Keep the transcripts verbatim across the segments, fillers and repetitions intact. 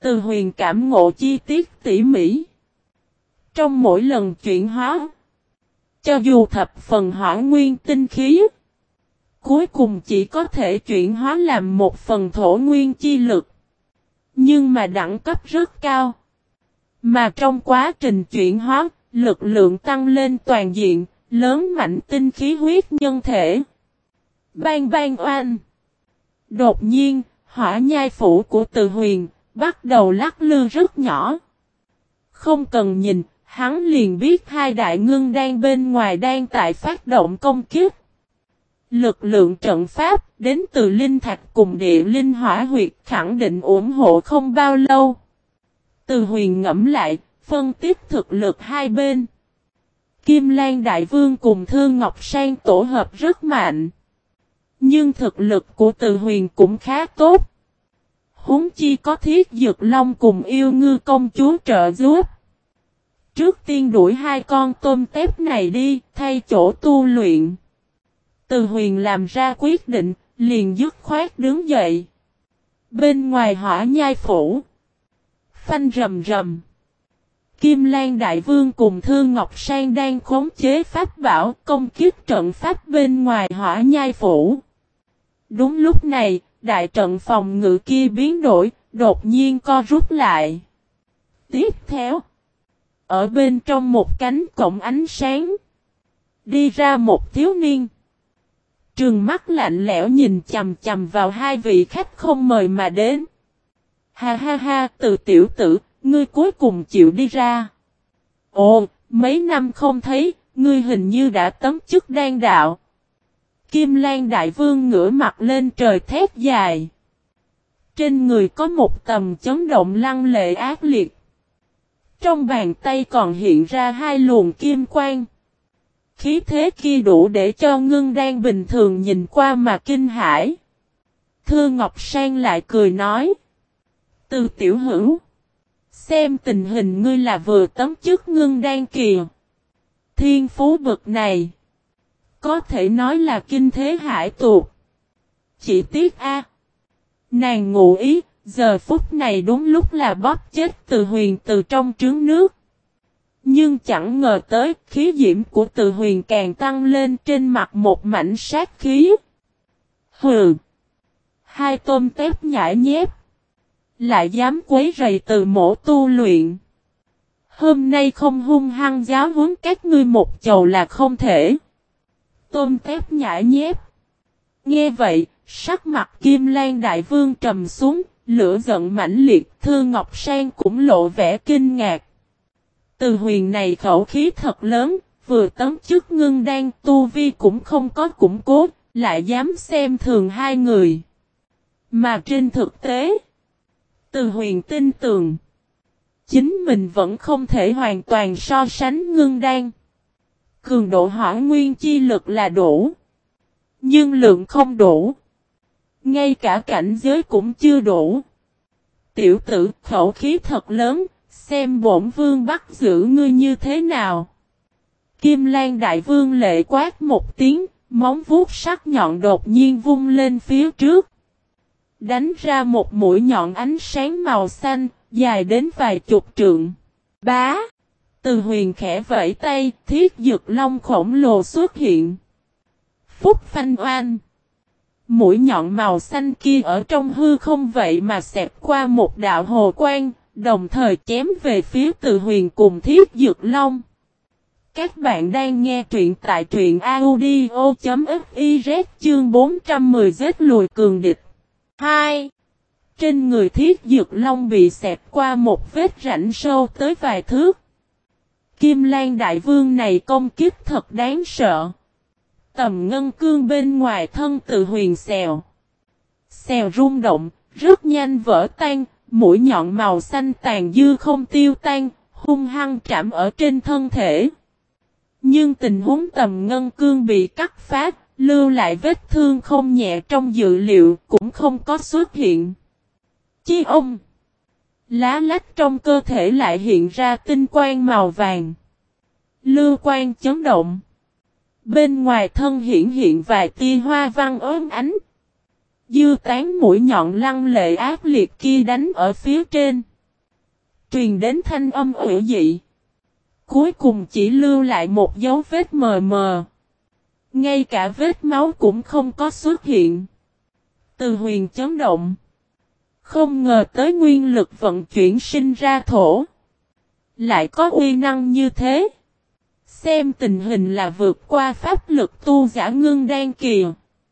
Từ Huyền cảm ngộ chi tiết tỉ mỉ. Trong mỗi lần chuyển hóa, cho dù thập phần hỏa nguyên tinh khí, cuối cùng chỉ có thể chuyển hóa làm một phần thổ nguyên chi lực. Nhưng mà đẳng cấp rất cao. Mà trong quá trình chuyển hóa, lực lượng tăng lên toàn diện, lớn mạnh tinh khí huyết nhân thể. Bang bang oanh. Đột nhiên, hỏa nhai phủ của Từ Huyền bắt đầu lắc lư rất nhỏ. Không cần nhìn, hắn liền biết hai đại ngưng đan bên ngoài đang tại phát động công kích. Lực lượng trận pháp đến từ linh thạch cùng địa linh hỏa huyệt khẳng định ủng hộ không bao lâu. Từ Huyền ngẫm lại, phân tích thực lực hai bên. Kim Lan Đại Vương cùng Thương Ngọc Sang tổ hợp rất mạnh. Nhưng thực lực của Từ Huyền cũng khá tốt. Huống chi có Thiết Dược Long cùng Yêu Ngư công chúa trợ giúp. Trước tiên đuổi hai con tôm tép này đi, thay chỗ tu luyện. Từ Huyền làm ra quyết định, liền dứt khoát đứng dậy. Bên ngoài hỏa nhai phủ, phanh rầm rầm. Kim Lan Đại Vương cùng Thương Ngọc Sang đang khống chế pháp bảo công kích trận pháp bên ngoài hỏa nhai phủ. Đúng lúc này, đại trận phòng ngự kia biến đổi, đột nhiên co rút lại. Tiếp theo, ở bên trong một cánh cổng ánh sáng, đi ra một thiếu niên. Trừng mắt lạnh lẽo nhìn chầm chầm vào hai vị khách không mời mà đến. Ha ha ha, Từ tiểu tử, ngươi cuối cùng chịu đi ra. Ồ, mấy năm không thấy, ngươi hình như đã tấm chức đan đạo. Kim Lan Đại Vương ngửa mặt lên trời thét dài. Trên người có một tầm chấn động lăng lệ ác liệt. Trong bàn tay còn hiện ra hai luồng kim quang. Khí thế kia đủ để cho ngưng đan bình thường nhìn qua mà kinh hãi. Thương Ngọc Sang lại cười nói. Từ tiểu hữu, xem tình hình ngươi là vừa tấm chức ngưng đan kìa. Thiên phú bực này, có thể nói là kinh thế hải tuột. Chỉ tiếc a, nàng ngụ ý, giờ phút này đúng lúc là bóp chết Từ Huyền từ trong trứng nước. Nhưng chẳng ngờ tới, khí diễm của Từ Huyền càng tăng lên trên mặt một mảnh sát khí. Hừ! Hai tôm tép nhãi nhép. Lại dám quấy rầy Từ mỗ tu luyện. Hôm nay không hung hăng giáo huấn các ngươi một chầu là không thể. Tôm tép nhãi nhép. Nghe vậy, sắc mặt Kim Lan Đại Vương trầm xuống, lửa giận mãnh liệt. Thương Ngọc Sang cũng lộ vẻ kinh ngạc. Từ Huyền này khẩu khí thật lớn, vừa tấm chức ngưng đan tu vi cũng không có củng cố, lại dám xem thường hai người. Mà trên thực tế, Từ Huyền tin tưởng, chính mình vẫn không thể hoàn toàn so sánh ngưng đan. Cường độ hỏa nguyên chi lực là đủ, nhưng lượng không đủ. Ngay cả cảnh giới cũng chưa đủ. Tiểu tử khẩu khí thật lớn, xem bổn vương bắt giữ ngươi như thế nào. Kim Lan Đại Vương lệ quát một tiếng, móng vuốt sắc nhọn đột nhiên vung lên phía trước. Đánh ra một mũi nhọn ánh sáng màu xanh, dài đến vài chục trượng. Bá! Từ Huyền khẽ vẫy tay, Thiết Dược Long khổng lồ xuất hiện. Phúc phanh oan! Mũi nhọn màu xanh kia ở trong hư không vậy mà xẹt qua một đạo hồ quang, đồng thời chém về phía Từ Huyền cùng Thiết Dược Long. Các bạn đang nghe truyện tại truyện audio.fiz chương bốn trăm mười giết lùi cường địch. hai. Trên người Thiết Dược Long bị xẹt qua một vết rãnh sâu tới vài thước. Kim Lan Đại Vương này công kích thật đáng sợ. Tầm ngân cương bên ngoài thân Từ Huyền xèo. Xèo rung động, rất nhanh vỡ tan, mũi nhọn màu xanh tàn dư không tiêu tan, hung hăng chạm ở trên thân thể. Nhưng tình huống tầm ngân cương bị cắt phá, lưu lại vết thương không nhẹ trong dự liệu cũng không có xuất hiện. Chi ông! Lá lách trong cơ thể lại hiện ra tinh quang màu vàng. Lưu quang chấn động. Bên ngoài thân hiển hiện vài tia hoa văn ốm ánh. Dư tán mũi nhọn lăng lệ ác liệt kia đánh ở phía trên. Truyền đến thanh âm ủy dị. Cuối cùng chỉ lưu lại một dấu vết mờ mờ. Ngay cả vết máu cũng không có xuất hiện. Từ Huyền chấn động. Không ngờ tới nguyên lực vận chuyển sinh ra thổ. Lại có uy năng như thế. Xem tình hình là vượt qua pháp lực tu giả ngưng đan kỳ.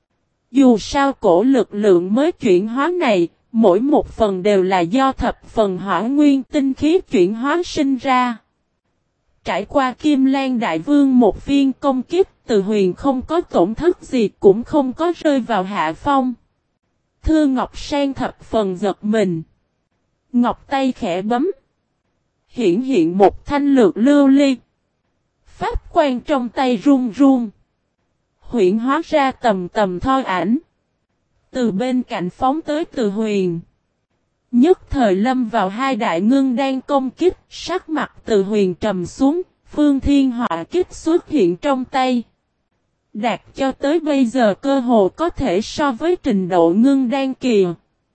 Dù sao cổ lực lượng mới chuyển hóa này, mỗi một phần đều là do thập phần hỏa nguyên tinh khí chuyển hóa sinh ra. Trải qua Kim Lan Đại Vương một phiên công kiếp, Từ Huyền không có tổn thất gì cũng không có rơi vào hạ phong. Thư Ngọc Sang thập phần giật mình. Ngọc tay khẽ bấm. Hiển hiện một thanh lược lưu ly. Pháp quan trong tay run run. Huyễn hóa ra tầm tầm thoi ảnh. Từ bên cạnh phóng tới Từ Huyền. Nhất thời lâm vào hai đại ngưng đang công kích. Sắc mặt Từ Huyền trầm xuống. Phương Thiên Họa kích xuất hiện trong tay. Đạt cho tới bây giờ cơ hồ có thể so với trình độ ngưng đan kỳ.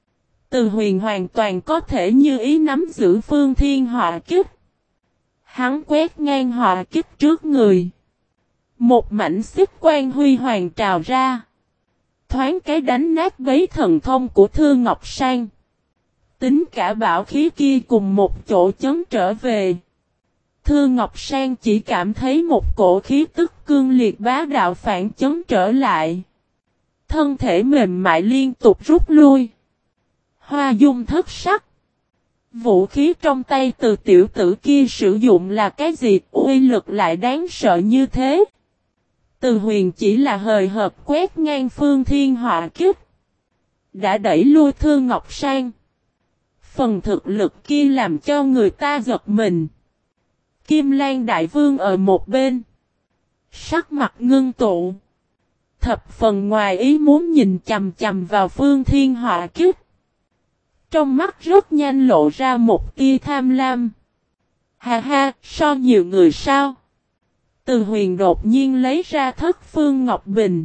Từ Huyền hoàn toàn có thể như ý nắm giữ Phương Thiên Họa kích. Hắn quét ngang họa kích trước người. Một mảnh xích quang huy hoàng trào ra. Thoáng cái đánh nát bấy thần thông của Thư Ngọc Sang. Tính cả bảo khí kia cùng một chỗ chấn trở về. Thư Ngọc Sang chỉ cảm thấy một cổ khí tức cương liệt bá đạo phản chấn trở lại. Thân thể mềm mại liên tục rút lui. Hoa dung thất sắc. Vũ khí trong tay từ tiểu tử kia sử dụng là cái gì, uy lực lại đáng sợ như thế. Từ Huyền chỉ là hời hợt quét ngang Phương Thiên Họa kích. Đã đẩy lui Thư Ngọc Sang. Phần thực lực kia làm cho người ta giật mình. Kim Lan Đại Vương ở một bên. Sắc mặt ngưng tụ. Thập phần ngoài ý muốn nhìn chầm chầm vào Phương Thiên Họa kích. Trong mắt rất nhanh lộ ra một tia tham lam. Ha ha, so nhiều người sao? Từ Huyền đột nhiên lấy ra thất phương ngọc bình.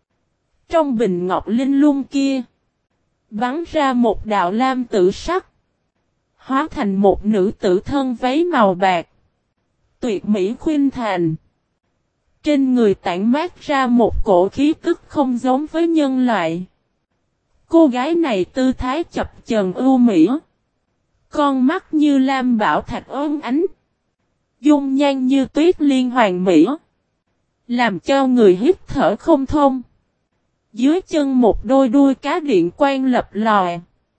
Trong bình ngọc linh lung kia. Bắn ra một đạo lam tử sắc. Hóa thành một nữ tử thân váy màu bạc. Tuyệt mỹ khuynh thành. Trên người tản mát ra một cổ khí tức không giống với nhân loại. Cô gái này tư thái chập chờn ưu mỹ. Con mắt như lam bảo thạch óng ánh. Dung nhan như tuyết liên hoàng mỹ. Làm cho người hít thở không thông. Dưới chân một đôi đuôi cá điện quang lập lòe.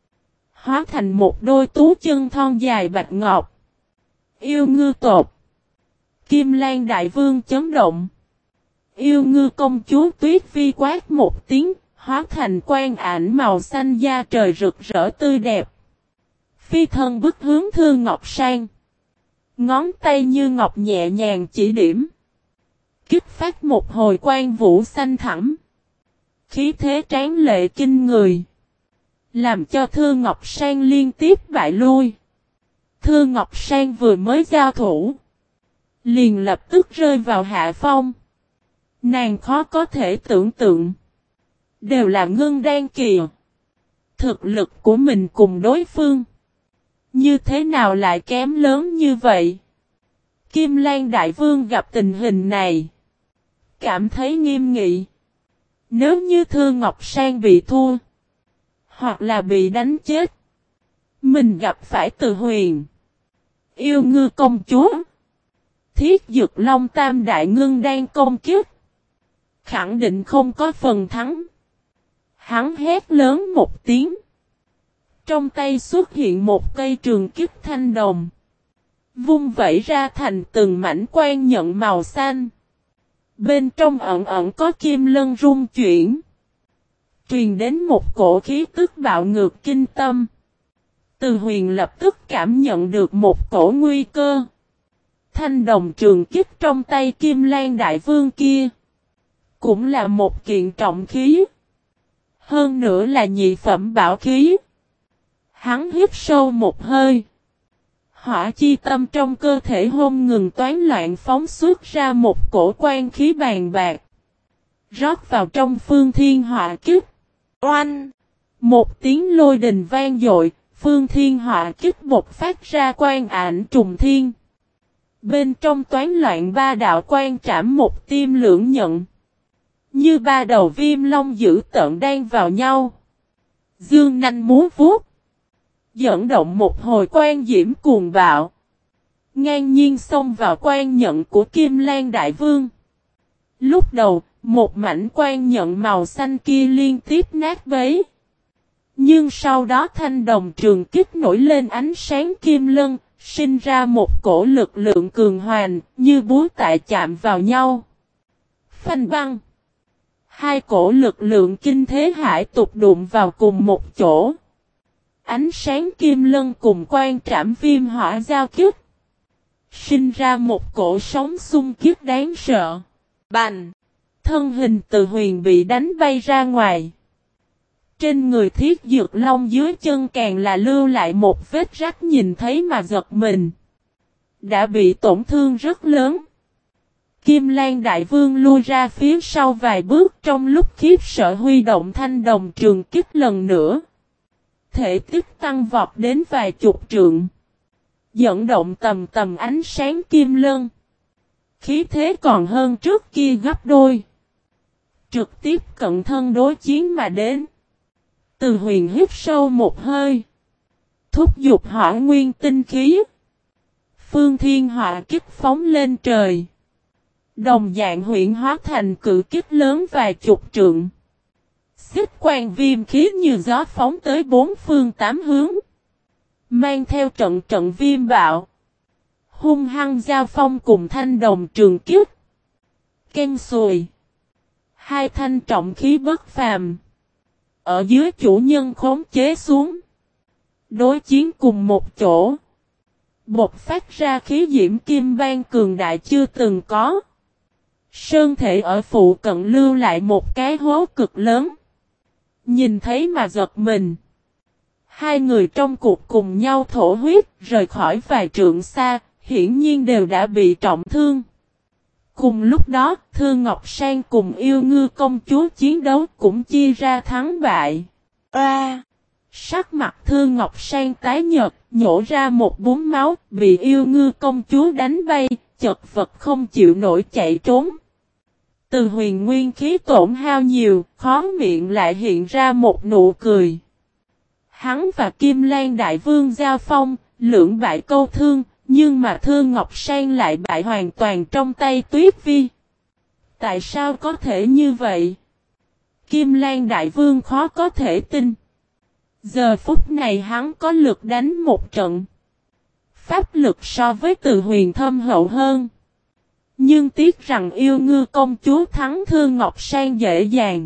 Hóa thành một đôi tú chân thon dài bạch ngọc. Yêu ngư tột. Kim Lan Đại Vương chấn động. Yêu ngư công chúa Tuyết Vi quát một tiếng. Hóa thành quang ảnh màu xanh da trời rực rỡ tươi đẹp. Phi thân bước hướng Thư Ngọc Sang. Ngón tay như ngọc nhẹ nhàng chỉ điểm. Kích phát một hồi quang vũ xanh thẳm. Khí thế tráng lệ kinh người. Làm cho Thư Ngọc Sang liên tiếp bại lui. Thư Ngọc Sang vừa mới giao thủ. Liền lập tức rơi vào hạ phong. Nàng khó có thể tưởng tượng. Đều là ngưng đan kỳ. Thực lực của mình cùng đối phương. Như thế nào lại kém lớn như vậy? Kim Lan Đại Vương gặp tình hình này. Cảm thấy nghiêm nghị. Nếu như Thư Ngọc Sang bị thua. Hoặc là bị đánh chết. Mình gặp phải Từ Huyền. Yêu ngư công chúa. Thiết Dực Long Tam Đại Ngưng đang công kiếp. Khẳng định không có phần thắng. Hắn hét lớn một tiếng. Trong tay xuất hiện một cây trường kích thanh đồng. Vung vẩy ra thành từng mảnh quang nhận màu xanh. Bên trong ẩn ẩn có kim lân rung chuyển. Truyền đến một cổ khí tức bạo ngược kinh tâm. Từ Huyền lập tức cảm nhận được một cổ nguy cơ. Thanh đồng trường kích trong tay Kim Lan Đại Vương kia. Cũng là một kiện trọng khí. Hơn nữa là nhị phẩm bảo khí. Hắn hít sâu một hơi. Hỏa chi tâm trong cơ thể hôn ngừng toán loạn phóng xuất ra một cổ quan khí bàn bạc. Rót vào trong Phương Thiên Họa kích. Oanh! Một tiếng lôi đình vang dội, Phương Thiên Họa kích bộc phát ra quang ảnh trùng thiên. Bên trong toán loạn ba đạo quang trảm một tim lưỡng nhận. Như ba đầu viêm long dữ tợn đang vào nhau. Dương nanh múa vuốt. Dẫn động một hồi quang diễm cuồng bạo. Ngang nhiên xông vào quang nhận của Kim Lan Đại Vương. Lúc đầu, một mảnh quang nhận màu xanh kia liên tiếp nát bấy. Nhưng sau đó thanh đồng trường kích nổi lên ánh sáng kim lân, sinh ra một cổ lực lượng cường hoành, như búa tạ chạm vào nhau. Phanh băng. Hai cổ lực lượng kinh thế hải tục đụng vào cùng một chỗ. Ánh sáng kim lân cùng quang trảm viêm hỏa giao kích. Sinh ra một cổ sóng xung kích đáng sợ. Bành. Thân hình Từ Huyền bị đánh bay ra ngoài. Trên người Thiết Dược Long dưới chân càng là lưu lại một vết rách nhìn thấy mà giật mình. Đã bị tổn thương rất lớn. Kim Lan Đại Vương lui ra phía sau vài bước trong lúc khiếp sợ huy động thanh đồng trường kích lần nữa. Thể tích tăng vọt đến vài chục trượng. Dẫn động tầm tầm ánh sáng kim lân. Khí thế còn hơn trước kia gấp đôi. Trực tiếp cận thân đối chiến mà đến. Từ Huyền hít sâu một hơi. Thúc giục hỏa nguyên tinh khí. Phương Thiên Họa kích phóng lên trời. Đồng dạng huyện hóa thành cự kích lớn vài chục trượng. Xích quang viêm khí như gió phóng tới bốn phương tám hướng. Mang theo trận trận viêm bạo. Hung hăng giao phong cùng thanh đồng trường kích. Ken sùi. Hai thanh trọng khí bất phàm. Ở dưới chủ nhân khống chế xuống. Đối chiến cùng một chỗ. Bột phát ra khí diễm kim ban cường đại chưa từng có. Sơn thể ở phụ cận lưu lại một cái hố cực lớn. Nhìn thấy mà giật mình. Hai người trong cuộc cùng nhau thổ huyết rời khỏi vài trượng xa, hiển nhiên đều đã bị trọng thương. Cùng lúc đó, Thương Ngọc Sang cùng Yêu Ngư công chúa chiến đấu cũng chia ra thắng bại. A! Sắc mặt Thương Ngọc Sang tái nhợt, nhổ ra một búng máu, bị Yêu Ngư công chúa đánh bay, chật vật không chịu nổi chạy trốn. Từ Huyền nguyên khí tổn hao nhiều, khó miệng lại hiện ra một nụ cười. Hắn và Kim Lan Đại Vương giao phong, lưỡng bại câu thương, nhưng mà Thương Ngọc Sang lại bại hoàn toàn trong tay Tuyết Vi. Tại sao có thể như vậy? Kim Lan Đại Vương khó có thể tin. Giờ phút này hắn có lực đánh một trận. Pháp lực so với Từ Huyền thâm hậu hơn. Nhưng tiếc rằng Yêu Ngư công chúa thắng Thương Ngọc Sang dễ dàng.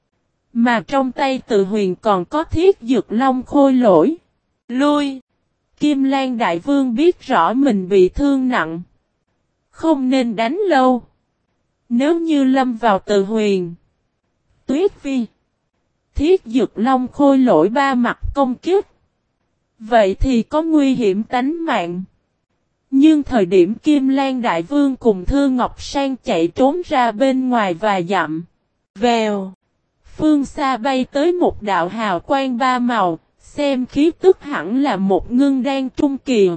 Mà trong tay Từ Huyền còn có Thiết Dược Long khôi lỗi. Lui! Kim Lan Đại Vương biết rõ mình bị thương nặng. Không nên đánh lâu. Nếu như lâm vào Từ Huyền, Tuyết Vi, Thiết Dược Long khôi lỗi ba mặt công kích. Vậy thì có nguy hiểm tánh mạng. Nhưng thời điểm Kim Lan Đại Vương cùng Thương Ngọc Sang chạy trốn ra bên ngoài vài dặm. Vèo. Phương xa bay tới một đạo hào quang ba màu. Xem khí tức hẳn là một ngưng đan trung kỳ.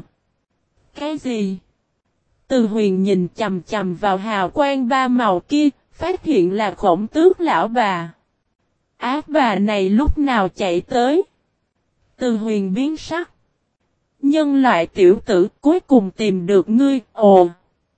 Cái gì? Từ Huyền nhìn chầm chầm vào hào quang ba màu kia. Phát hiện là Khổng Tước lão bà. Ác bà này lúc nào chạy tới? Từ Huyền biến sắc. Nhân loại tiểu tử cuối cùng tìm được ngươi. Ồ!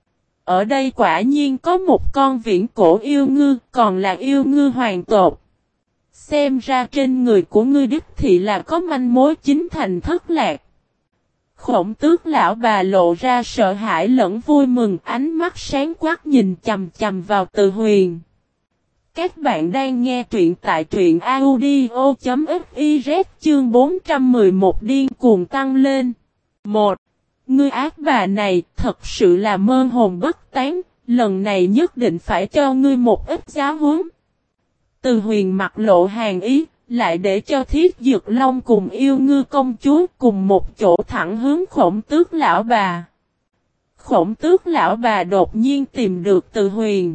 Ở đây quả nhiên có một con viễn cổ yêu ngư, còn là yêu ngư hoàng tộc. Xem ra trên người của ngươi đích thị là có manh mối chính thành thất lạc. Khổng Tước lão bà lộ ra sợ hãi lẫn vui mừng, ánh mắt sáng quắc nhìn chầm chầm vào Từ Huyền. Các bạn đang nghe truyện tại truyện audio chấm fiz chương bốn trăm mười một điên cuồng tăng lên. một. Ngươi ác bà này thật sự là mơ hồn bất tán, lần này nhất định phải cho ngươi một ít giáo huấn. Từ Huyền mặt lộ hàn ý, lại để cho Thiết Dược Long cùng Yêu Ngư công chúa cùng một chỗ thẳng hướng Khổng Tước lão bà. Khổng Tước lão bà đột nhiên tìm được Từ Huyền.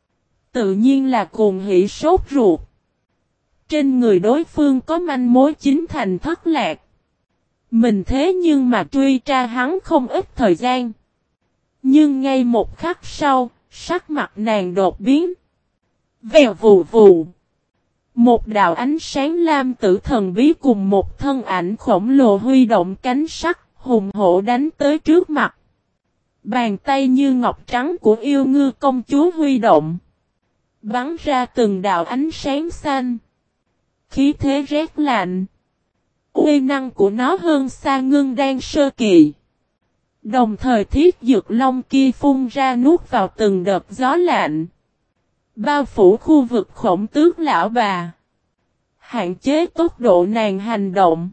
Tự nhiên là cuồng hỉ sốt ruột. Trên người đối phương có manh mối chính thành thất lạc. Mình thế nhưng mà truy tra hắn không ít thời gian. Nhưng ngay một khắc sau, sắc mặt nàng đột biến. Vèo vù vù. Một đạo ánh sáng lam tử thần bí cùng một thân ảnh khổng lồ huy động cánh sắt, hùng hổ đánh tới trước mặt. Bàn tay như ngọc trắng của yêu ngư công chúa huy động. Bắn ra từng đạo ánh sáng xanh. Khí thế rét lạnh. Uy năng của nó hơn xa ngưng đan sơ kỳ. Đồng thời thiết dược long kia phun ra nuốt vào từng đợt gió lạnh. Bao phủ khu vực khổng tước lão bà. Hạn chế tốc độ nàng hành động.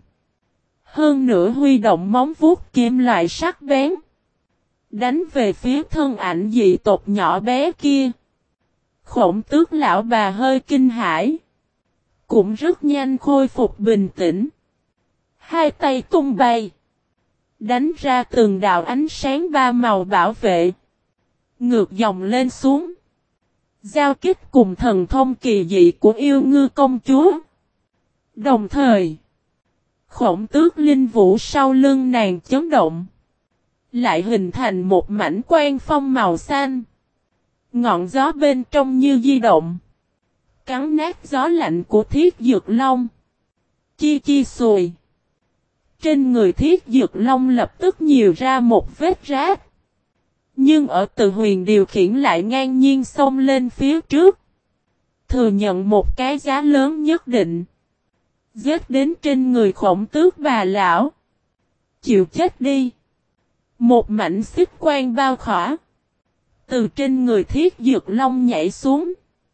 Hơn nữa huy động móng vuốt kiếm loại sắc bén. Đánh về phía thân ảnh dị tộc nhỏ bé kia. Khổng tước lão bà hơi kinh hãi. Cũng rất nhanh khôi phục bình tĩnh. Hai tay tung bay. Đánh ra từng đạo ánh sáng ba màu bảo vệ. Ngược dòng lên xuống. Giao kích cùng thần thông kỳ dị của yêu ngư công chúa. Đồng thời. Khổng tước linh vũ sau lưng nàng chấn động. Lại hình thành một mảnh quang phong màu xanh. Ngọn gió bên trong như di động. Cắn nát gió lạnh của thiết dược long. Chi chi sùi. Trên người thiết dược long lập tức nhiều ra một vết rách. Nhưng ở Từ Huyền điều khiển lại ngang nhiên xông lên phía trước. Thừa nhận một cái giá lớn nhất định. Giết đến trên người khổng tước bà lão. Chịu chết đi. Một mảnh xích quang bao khỏa. Từ trên người thiết dược long nhảy xuống.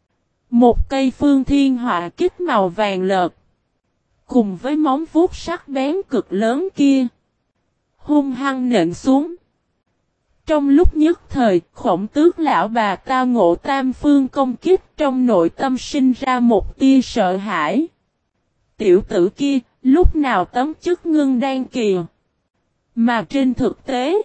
Một cây phương thiên họa kích màu vàng lợt. Cùng với móng vuốt sắc bén cực lớn kia. Hung hăng nện xuống. Trong lúc nhất thời, khổng tước lão bà tao ngộ tam phương công kích trong nội tâm sinh ra một tia sợ hãi. Tiểu tử kia, lúc nào tấm chức ngưng đan kìa. Mà trên thực tế,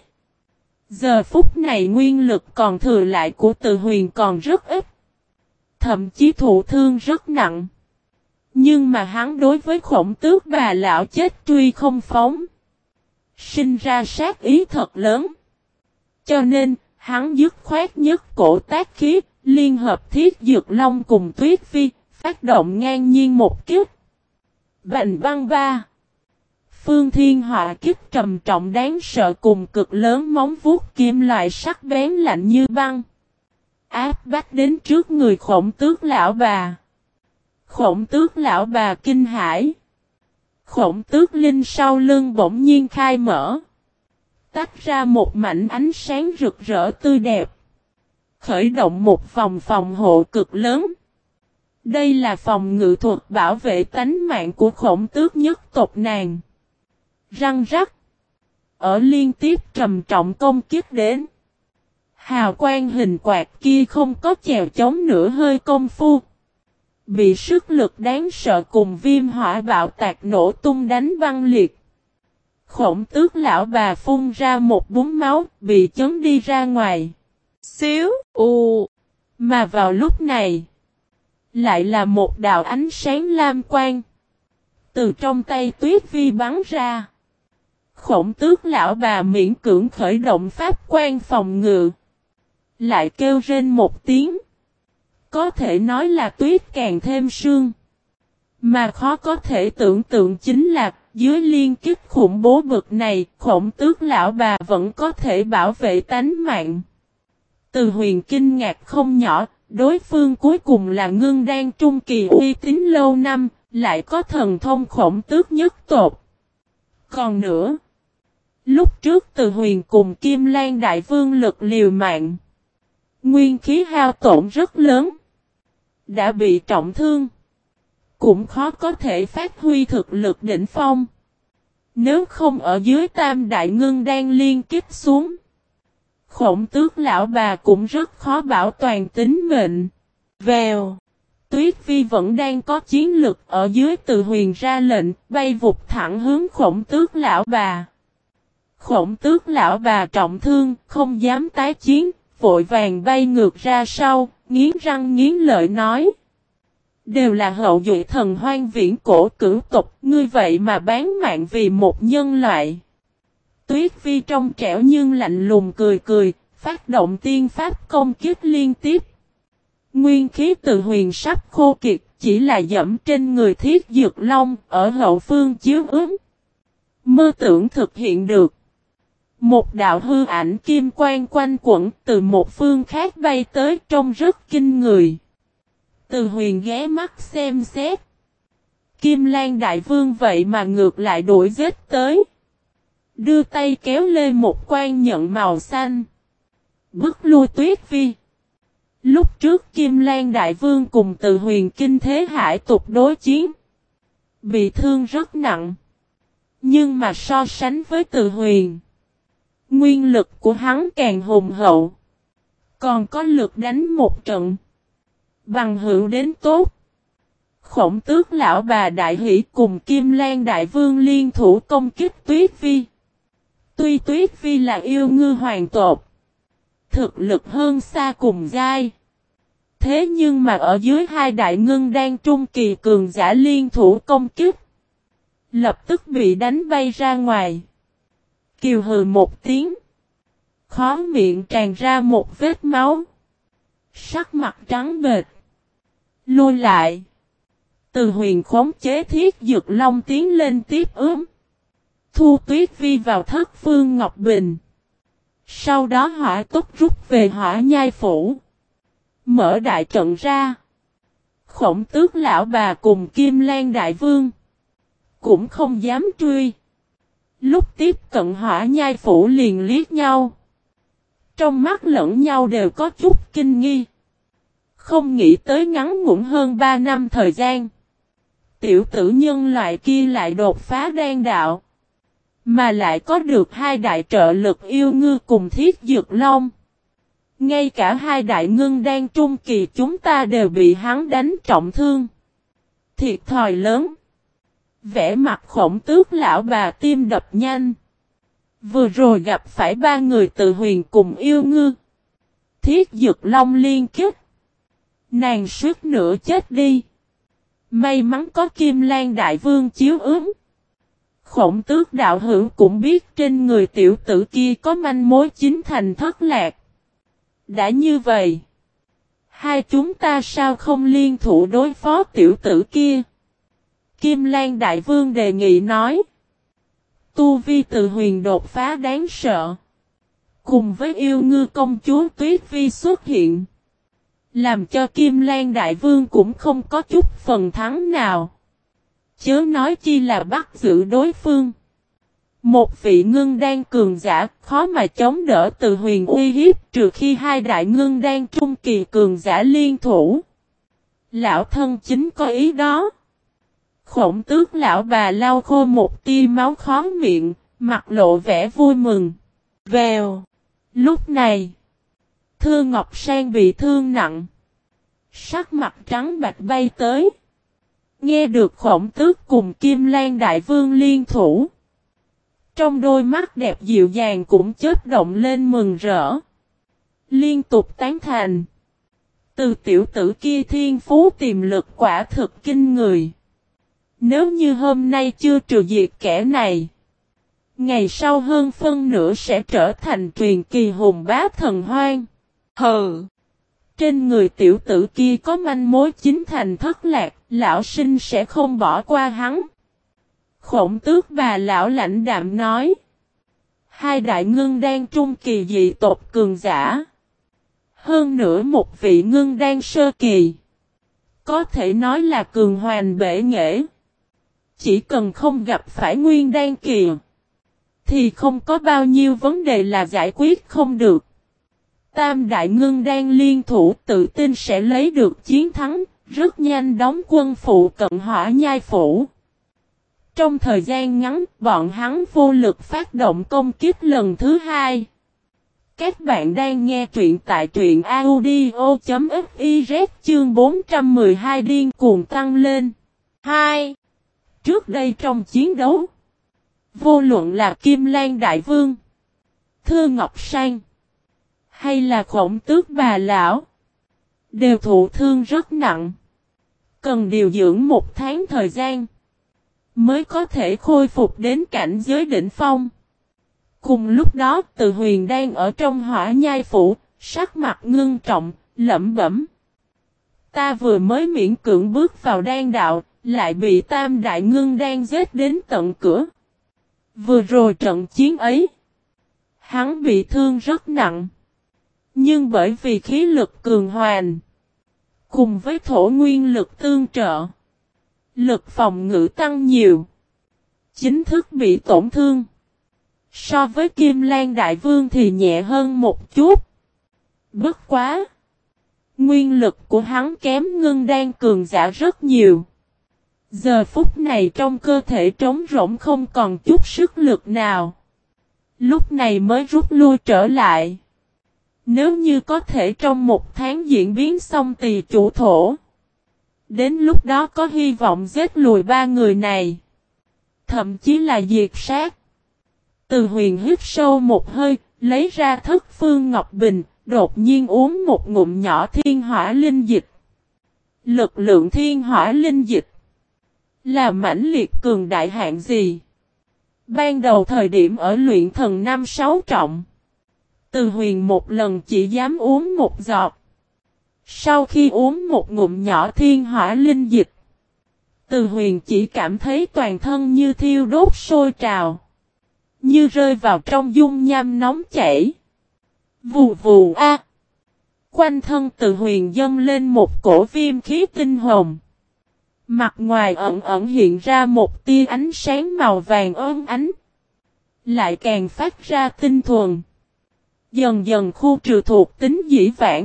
giờ phút này nguyên lực còn thừa lại của Từ Huyền còn rất ít. Thậm chí thụ thương rất nặng. Nhưng mà hắn đối với khổng tước bà lão chết truy không phóng. Sinh ra sát ý thật lớn. Cho nên, hắn dứt khoát nhất cổ tác khí, liên hợp thiết dược long cùng Tuyết Phi, phát động ngang nhiên một kích. Bành băng ba. Phương thiên họa kích trầm trọng đáng sợ cùng cực lớn móng vuốt kim loại sắc bén lạnh như băng. Áp bách đến trước người khổng tước lão bà. Khổng tước lão bà kinh hãi. Khổng tước linh sau lưng bỗng nhiên khai mở. Tách ra một mảnh ánh sáng rực rỡ tươi đẹp. Khởi động một vòng phòng hộ cực lớn. Đây là phòng ngự thuật bảo vệ tánh mạng của khổng tước nhất tộc nàng. Răng rắc. Ở liên tiếp trầm trọng công kích đến. Hào quang hình quạt kia không có chèo chống nửa hơi công phu. Bị sức lực đáng sợ cùng viêm hỏa bạo tạc nổ tung đánh băng liệt. Khổng tước lão bà phun ra một búng máu, bị chấn đi ra ngoài. Xíu, u. Mà vào lúc này, lại là một đạo ánh sáng lam quang. Từ trong tay Tuyết Vi bắn ra. Khổng tước lão bà miễn cưỡng khởi động pháp quan phòng ngự. Lại kêu rên một tiếng. Có thể nói là tuyết càng thêm sương. Mà khó có thể tưởng tượng chính là dưới liên kích khủng bố bực này, khổng tước lão bà vẫn có thể bảo vệ tánh mạng. Từ Huyền kinh ngạc không nhỏ, đối phương cuối cùng là ngưng đan trung kỳ uy tín lâu năm, lại có thần thông khổng tước nhất tộc. Còn nữa, lúc trước Từ Huyền cùng Kim Lan Đại Vương lực liều mạng. Nguyên khí hao tổn rất lớn. Đã bị trọng thương. Cũng khó có thể phát huy thực lực đỉnh phong. Nếu không ở dưới tam đại ngưng đan liên kích xuống. Khổng tước lão bà cũng rất khó bảo toàn tính mệnh. Vèo. Tuyết Vi vẫn đang có chiến lực ở dưới Từ Huyền ra lệnh bay vụt thẳng hướng khổng tước lão bà. Khổng tước lão bà trọng thương không dám tái chiến. Vội vàng bay ngược ra sau, nghiến răng nghiến lợi nói. Đều là hậu duệ thần hoang viễn cổ cửu tộc, ngươi vậy mà bán mạng vì một nhân loại. Tuyết Vi trong trẻo nhưng lạnh lùng cười cười, phát động tiên pháp công kích liên tiếp. Nguyên khí từ huyền sắp khô kiệt, chỉ là dẫm trên người Thiết Dược Long ở hậu phương chiếu ứng. Mơ tưởng thực hiện được. Một đạo hư ảnh kim quang quanh quẩn từ một phương khác bay tới trông rất kinh người. Từ huyền ghé mắt xem xét. Kim Lan Đại Vương vậy mà ngược lại đuổi giết tới. Đưa tay kéo lên một quan nhận màu xanh. Bức lui Tuyết Vi. Lúc trước Kim Lan Đại Vương cùng Từ Huyền kinh thế hải tục đối chiến. Bị thương rất nặng. Nhưng mà so sánh với Từ Huyền. Nguyên lực của hắn càng hùng hậu. Còn có lực đánh một trận. Bằng hữu đến tốt. Khổng Tước lão bà đại hỷ cùng Kim Lan Đại Vương liên thủ công kích Tuyết Vi. Tuy Tuyết Vi là yêu ngư hoàng tộc. Thực lực hơn xa cùng giai. Thế nhưng mà ở dưới hai đại ngân đang trung kỳ cường giả liên thủ công kích. Lập tức bị đánh bay ra ngoài. Kiều hừ một tiếng. Khó miệng tràn ra một vết máu. Sắc mặt trắng bệch. Lôi lại. Từ huyền khống chế Thiết Dược Long tiến lên tiếp ướm. Thu Tuyết Vi vào thất phương Ngọc Bình. Sau đó hỏa tốc rút về Hỏa Nhai Phủ. Mở đại trận ra. Khổng Tước lão bà cùng Kim Lan Đại Vương. Cũng không dám truy. Lúc tiếp cận Hỏa Nhai Phủ liền liếc nhau. Trong mắt lẫn nhau đều có chút kinh nghi. Không nghĩ tới ngắn ngủn hơn ba năm thời gian. Tiểu tử nhân loại kia lại đột phá đan đạo. Mà lại có được hai đại trợ lực yêu ngư cùng Thiết Dược Long. Ngay cả hai đại ngưng đan trung kỳ chúng ta đều bị hắn đánh trọng thương. Thiệt thòi lớn. Vẻ mặt Khổng Tước lão bà tim đập nhanh. Vừa rồi gặp phải ba người Từ Huyền cùng yêu ngư. Thiết Dược Long liên kết. Nàng suýt nữa chết đi. May mắn có Kim Lan Đại Vương chiếu ứng. Khổng Tước đạo hữu cũng biết trên người tiểu tử kia có manh mối chính thành thất lạc. Đã như vậy. Hai chúng ta sao không liên thủ đối phó tiểu tử kia? Kim Lan Đại Vương đề nghị nói. Tu vi Từ Huyền đột phá đáng sợ. Cùng với yêu ngư công chúa Tuyết Vi xuất hiện. Làm cho Kim Lan Đại Vương cũng không có chút phần thắng nào. Chớ nói chi là bắt giữ đối phương. Một vị ngưng đan cường giả khó mà chống đỡ Từ Huyền uy hiếp trừ khi hai đại ngưng đan trung kỳ cường giả liên thủ. Lão thân chính có ý đó. Khổng Tước lão bà lau khô một tia máu khó miệng, mặt lộ vẻ vui mừng. Vèo. Lúc này, Thư Ngọc Sang bị thương nặng. Sắc mặt trắng bạch bay tới. Nghe được Khổng Tước cùng Kim Lan Đại Vương liên thủ. Trong đôi mắt đẹp dịu dàng cũng chớp động lên mừng rỡ. Liên tục tán thành. Từ tiểu tử kia thiên phú tiềm lực quả thực kinh người. Nếu như hôm nay chưa trừ diệt kẻ này. Ngày sau hơn phân nửa sẽ trở thành truyền kỳ hùng bá thần hoang. Hừ. Trên người tiểu tử kia có manh mối chính thành thất lạc. Lão sinh sẽ không bỏ qua hắn. Khổng Tước bà lão lãnh đạm nói. Hai đại ngưng đan trung kỳ dị tộc cường giả. Hơn nữa một vị ngưng đan sơ kỳ. Có thể nói là cường hoàn bể nghệ. Chỉ cần không gặp phải nguyên đan kỳ. Thì không có bao nhiêu vấn đề là giải quyết không được. Tam đại ngưng đan liên thủ tự tin sẽ lấy được chiến thắng. Rất nhanh đóng quân phụ cận Hỏa Nhai Phủ. Trong thời gian ngắn, bọn hắn vô lực phát động công kích lần thứ hai. Các bạn đang nghe truyện tại truyện audio chấm fiz chương bốn trăm mười hai điên cuồng tăng lên. hai. Trước đây trong chiến đấu, vô luận là Kim Lan Đại Vương, Thư Ngọc Sang, hay là Khổng Tước bà lão, đều thụ thương rất nặng. cần điều dưỡng một tháng thời gian, mới có thể khôi phục đến cảnh giới đỉnh phong. Cùng lúc đó Từ Huyền đang ở trong Hỏa Nhai Phủ, sắc mặt ngưng trọng, lẩm bẩm. Ta vừa mới miễn cưỡng bước vào đan đạo, lại bị Tam Đại Ngưng Đan giết đến tận cửa. Vừa rồi trận chiến ấy, hắn bị thương rất nặng. Nhưng bởi vì khí lực cường hoành, cùng với thổ nguyên lực tương trợ, lực phòng ngự tăng nhiều, chính thức bị tổn thương. So với Kim Lan Đại Vương thì nhẹ hơn một chút. Bất quá, nguyên lực của hắn kém ngưng đan cường giả rất nhiều. Giờ phút này trong cơ thể trống rỗng không còn chút sức lực nào. Lúc này mới rút lui trở lại. Nếu như có thể trong một tháng diễn biến xong Tỳ Chủ Thổ, đến lúc đó có hy vọng giết lùi ba người này, thậm chí là diệt sát. Từ Huyền hít sâu một hơi, lấy ra Thất Phương Ngọc Bình, đột nhiên uống một ngụm nhỏ thiên hỏa linh dịch. Lực lượng thiên hỏa linh dịch là mãnh liệt cường đại hạng gì? Ban đầu thời điểm ở luyện thần năm sáu trọng, Từ Huyền một lần chỉ dám uống một giọt. Sau khi uống một ngụm nhỏ thiên hỏa linh dịch, Từ Huyền chỉ cảm thấy toàn thân như thiêu đốt sôi trào, như rơi vào trong dung nham nóng chảy. Vù vù a. Quanh thân Từ Huyền dâng lên một cổ viêm khí tinh hồng. Mặt ngoài ẩn ẩn hiện ra một tia ánh sáng màu vàng óng ánh, lại càng phát ra tinh thuần. Dần dần khu trừ thuộc tính dĩ vãng.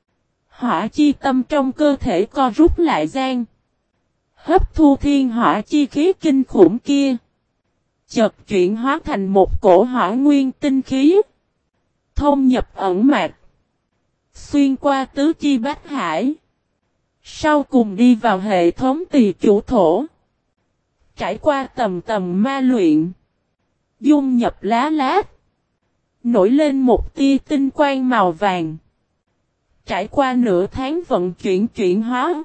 Hỏa chi tâm trong cơ thể co rút lại gian, hấp thu thiên hỏa chi khí kinh khủng kia, chợt chuyển hóa thành một cổ hỏa nguyên tinh khí, thông nhập ẩn mạch, xuyên qua tứ chi bách hải, sau cùng đi vào hệ thống Tỳ Chủ Thổ. Trải qua tầm tầm ma luyện, dung nhập lá lát, nổi lên một tia tinh quang màu vàng. Trải qua nửa tháng vận chuyển chuyển hóa,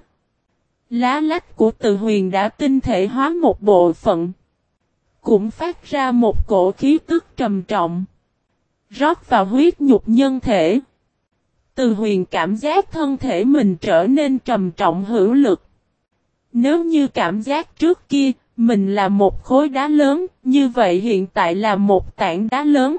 lá lách của Từ Huyền đã tinh thể hóa một bộ phận, cũng phát ra một cổ khí tức trầm trọng, rót vào huyết nhục nhân thể. Từ Huyền cảm giác thân thể mình trở nên trầm trọng hữu lực. Nếu như cảm giác trước kia, mình là một khối đá lớn, như vậy hiện tại là một tảng đá lớn.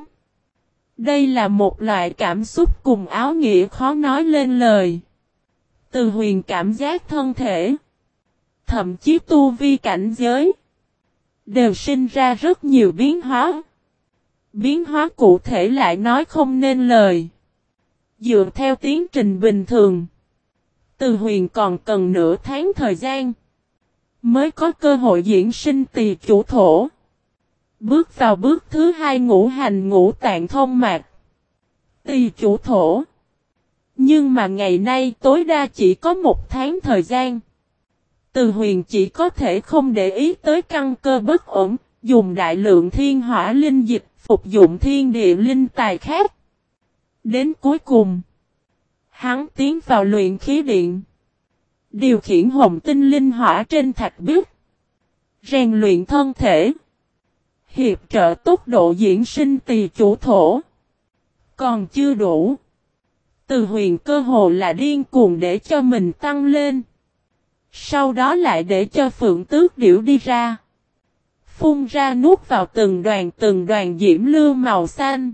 Đây là một loại cảm xúc cùng áo nghĩa khó nói lên lời. Từ Huyền cảm giác thân thể, thậm chí tu vi cảnh giới, đều sinh ra rất nhiều biến hóa. Biến hóa cụ thể lại nói không nên lời. Dựa theo tiến trình bình thường, Từ Huyền còn cần nửa tháng thời gian, mới có cơ hội diễn sinh Tỳ Chủ Thổ. Bước vào bước thứ hai ngũ hành ngũ tạng thông mạch, Tỳ Chủ Thổ. Nhưng mà ngày nay tối đa chỉ có một tháng thời gian. Từ Huyền chỉ có thể không để ý tới căn cơ bất ổn, dùng đại lượng thiên hỏa linh dịch, phục dụng thiên địa linh tài khác. Đến cuối cùng, hắn tiến vào luyện khí điện, điều khiển hồng tinh linh hỏa trên thạch bích, rèn luyện thân thể, hiệp trợ tốc độ diễn sinh Tỳ Chủ Thổ. Còn chưa đủ, Từ Huyền cơ hồ là điên cuồng để cho mình tăng lên. Sau đó lại để cho Phượng Tước Điểu đi ra, phun ra nuốt vào từng đoàn từng đoàn diễm lưu màu xanh,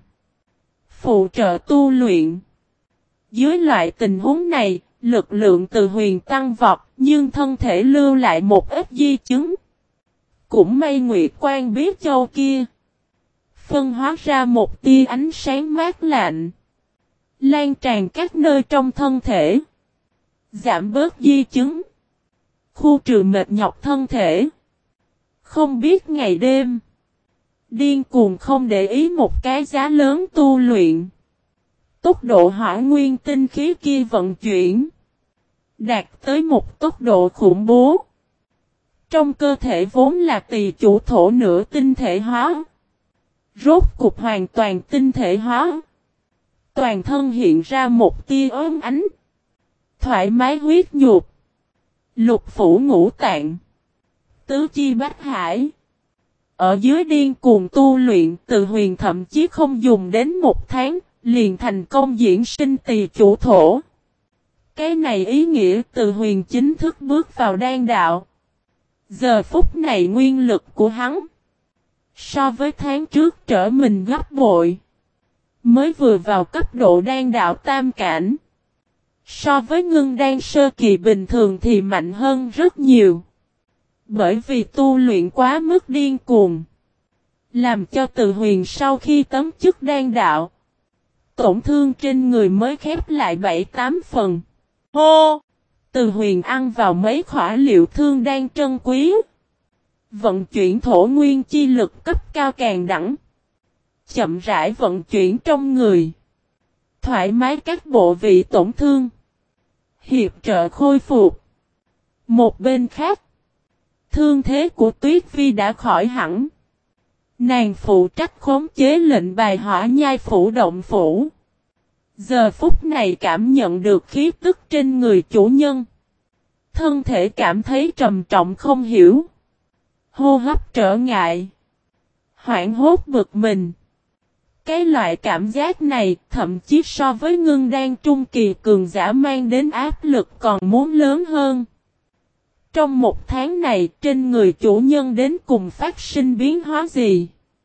phụ trợ tu luyện. Dưới loại tình huống này, lực lượng Từ Huyền tăng vọt, nhưng thân thể lưu lại một ít di chứng. Cũng may Nguyệt Quan Bí Châu kia phân hóa ra một tia ánh sáng mát lạnh, lan tràn các nơi trong thân thể, giảm bớt di chứng, khu trừ mệt nhọc thân thể. Không biết ngày đêm, điên cuồng không để ý một cái giá lớn tu luyện. Tốc độ hỏa nguyên tinh khí kia vận chuyển, đạt tới một tốc độ khủng bố. Trong cơ thể vốn là Tỳ Chủ Thổ nửa tinh thể hóa, rốt cục hoàn toàn tinh thể hóa. Toàn thân hiện ra một tia ấm ánh, thoải mái huyết nhục, Lục phủ ngũ tạng. Tứ chi bách hải. Ở dưới điên cuồng tu luyện, Từ Huyền thậm chí không dùng đến một tháng, liền thành công diễn sinh tỳ chủ thổ. Cái này ý nghĩa Từ Huyền chính thức bước vào đan đạo. Giờ phút này nguyên lực của hắn, so với tháng trước trở mình gấp bội. Mới vừa vào cấp độ đan đạo tam cảnh. So với ngưng đan sơ kỳ bình thường thì mạnh hơn rất nhiều. Bởi vì tu luyện quá mức điên cuồng. Làm cho Từ Huyền sau khi tấm chức đan đạo, tổn thương trên người mới khép lại bảy tám phần. Hô! Từ Huyền ăn vào mấy khỏa liệu thương đan trân quý. Vận chuyển thổ nguyên chi lực cấp cao càng đẳng. Chậm rãi vận chuyển trong người. Thoải mái các bộ vị tổn thương. Hiệp trợ khôi phục. Một bên khác, thương thế của Tuyết Vi đã khỏi hẳn. Nàng phụ trách khống chế lệnh bài hỏa nhai phủ động phủ. Giờ phút này cảm nhận được khí tức trên người chủ nhân. Thân thể cảm thấy trầm trọng không hiểu. Hô hấp trở ngại. Hoảng hốt bực mình. Cái loại cảm giác này thậm chí so với ngưng đan trung kỳ cường giả mang đến áp lực còn muốn lớn hơn. Trong một tháng này trên người chủ nhân đến cùng phát sinh biến hóa gì?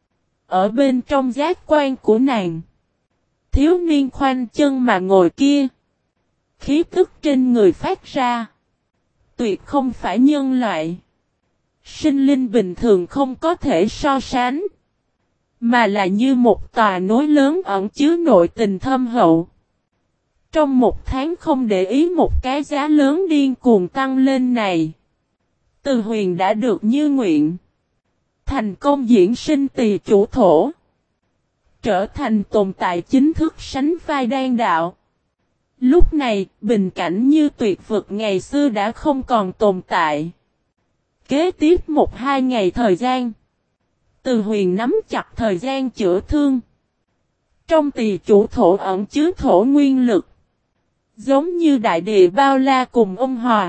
Ở bên trong giác quan của nàng, thiếu niên khoanh chân mà ngồi kia. Khí tức trên người phát ra. Tuyệt không phải nhân loại. Sinh linh bình thường không có thể so sánh. Mà là như một tòa núi lớn ẩn chứa nội tình thâm hậu. Trong một tháng không để ý một cái giá lớn điên cuồng tăng lên này. Từ Huyền đã được như nguyện. Thành công diễn sinh tỳ chủ thổ. Trở thành tồn tại chính thức sánh vai đan đạo. Lúc này, bình cảnh như tuyệt vực ngày xưa đã không còn tồn tại. Kế tiếp một hai ngày thời gian. Từ Huyền nắm chặt thời gian chữa thương. Trong tỳ chủ thổ ẩn chứa thổ nguyên lực. Giống như đại địa bao la cùng ông hòa.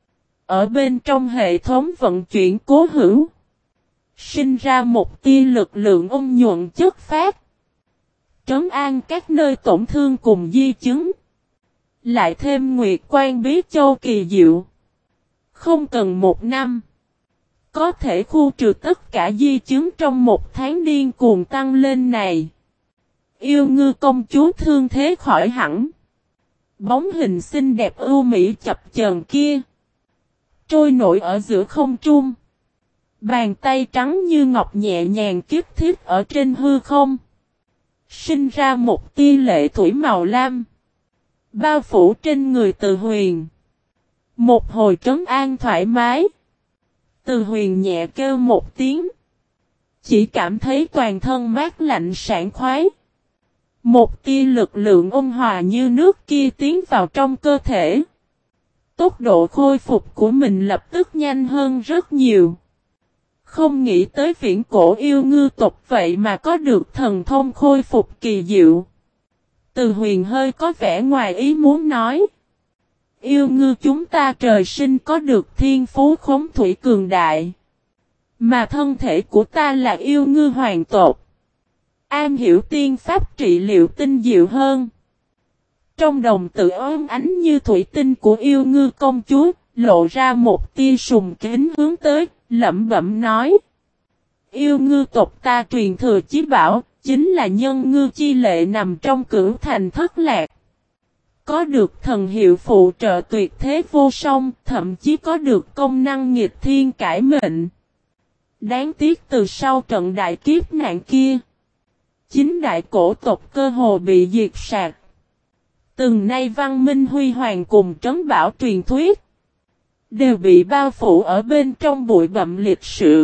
Ở bên trong hệ thống vận chuyển cố hữu. Sinh ra một tia lực lượng ôn nhuận chất phát. Trấn an các nơi tổn thương cùng di chứng. Lại thêm nguyệt quan bí châu kỳ diệu. Không cần một năm. Có thể khu trừ tất cả di chứng trong một tháng điên cuồng tăng lên này. Yêu ngư công chúa thương thế khỏi hẳn. Bóng hình xinh đẹp ưu mỹ chập chờn kia. Trôi nổi ở giữa không trung. Bàn tay trắng như ngọc nhẹ nhàng kiếp thiết ở trên hư không. Sinh ra một tia lệ thủy màu lam. Bao phủ trên người Từ Huyền. Một hồi trấn an thoải mái. Từ Huyền nhẹ kêu một tiếng. Chỉ cảm thấy toàn thân mát lạnh sảng khoái. Một tia lực lượng ôn hòa như nước kia tiến vào trong cơ thể. Tốc độ khôi phục của mình lập tức nhanh hơn rất nhiều. Không nghĩ tới viễn cổ yêu ngư tộc vậy mà có được thần thông khôi phục kỳ diệu. Từ Huyền hơi có vẻ ngoài ý muốn nói. Yêu ngư chúng ta trời sinh có được thiên phú khống thủy cường đại. Mà thân thể của ta là yêu ngư hoàng tộc. Am hiểu tiên pháp trị liệu tinh diệu hơn. Trong đồng tử ôm ánh như thủy tinh của yêu ngư công chúa, lộ ra một tia sùng kính hướng tới, lẩm bẩm nói. Yêu ngư tộc ta truyền thừa chí bảo, chính là nhân ngư chi lệ nằm trong cửu thành thất lạc. Có được thần hiệu phụ trợ tuyệt thế vô song, thậm chí có được công năng nghịch thiên cải mệnh. Đáng tiếc từ sau trận đại kiếp nạn kia, chính đại cổ tộc cơ hồ bị diệt sạch. Từng nay văn minh huy hoàng cùng trấn bảo truyền thuyết, đều bị bao phủ ở bên trong bụi bặm lịch sử.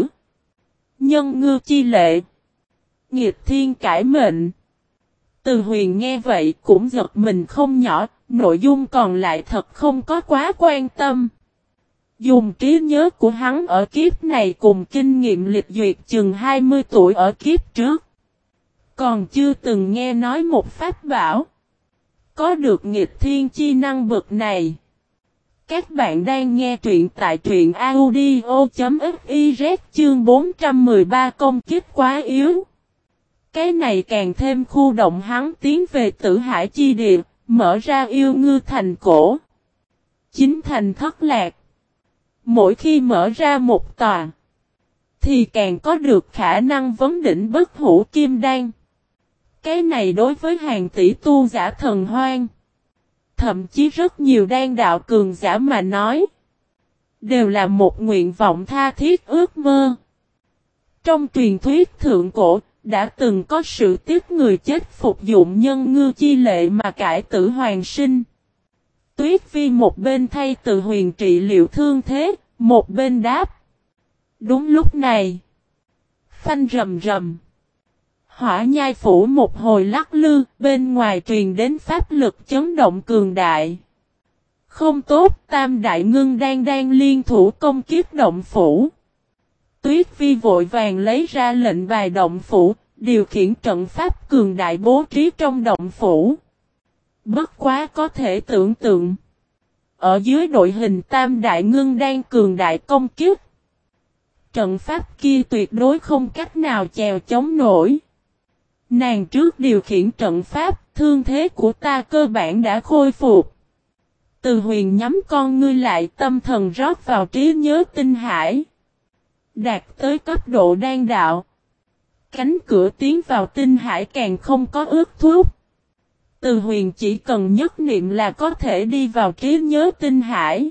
Nhân ngư chi lệ, nghịch thiên cải mệnh. Từ Huyền nghe vậy cũng giật mình không nhỏ, nội dung còn lại thật không có quá quan tâm. Dùng trí nhớ của hắn ở kiếp này cùng kinh nghiệm lịch duyệt chừng hai mươi tuổi ở kiếp trước. Còn chưa từng nghe nói một pháp bảo. Có được nghịch thiên chi năng bực này. Các bạn đang nghe truyện tại truyện audio.fiz chương bốn trăm mười ba công kích quá yếu. Cái này càng thêm khu động hắn tiến về Tử Hải chi địa, mở ra Yêu Ngư thành cổ. Chính thành thất lạc. Mỗi khi mở ra một tòa, thì càng có được khả năng vấn đỉnh bất hủ kim đan. Cái này đối với hàng tỷ tu giả thần hoang, thậm chí rất nhiều đan đạo cường giả mà nói, đều là một nguyện vọng tha thiết ước mơ. Trong truyền thuyết thượng cổ, đã từng có sự tiếc người chết phục dụng nhân ngư chi lệ mà cải tử hoàn sinh. Tuyết Vi một bên thay Từ Huyền trị liệu thương thế, một bên đáp. Đúng lúc này, phanh rầm rầm. Hỏa nhai phủ một hồi lắc lư, bên ngoài truyền đến pháp lực chấn động cường đại. Không tốt, tam đại ngưng đang đang liên thủ công kiếp động phủ. Tuyết Vi vội vàng lấy ra lệnh bài động phủ, điều khiển trận pháp cường đại bố trí trong động phủ. Bất quá có thể tưởng tượng, ở dưới đội hình tam đại ngưng đang cường đại công kiếp, trận pháp kia tuyệt đối không cách nào chèo chống nổi. Nàng trước điều khiển trận pháp, thương thế của ta cơ bản đã khôi phục. Từ Huyền nhắm con ngươi lại, tâm thần rót vào trí nhớ tinh hải. Đạt tới cấp độ đan đạo. Cánh cửa tiến vào tinh hải càng không có ước thúc. Từ Huyền chỉ cần nhất niệm là có thể đi vào trí nhớ tinh hải.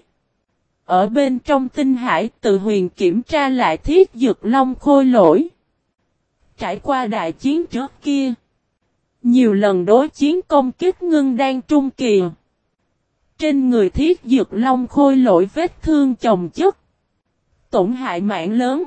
Ở bên trong tinh hải, Từ Huyền kiểm tra lại thiết dược long khôi lỗi. Trải qua đại chiến trước kia, nhiều lần đối chiến công kích ngưng đan trung kỳ. Trên người thiết dược long khôi lỗi vết thương chồng chất, tổn hại mạng lớn,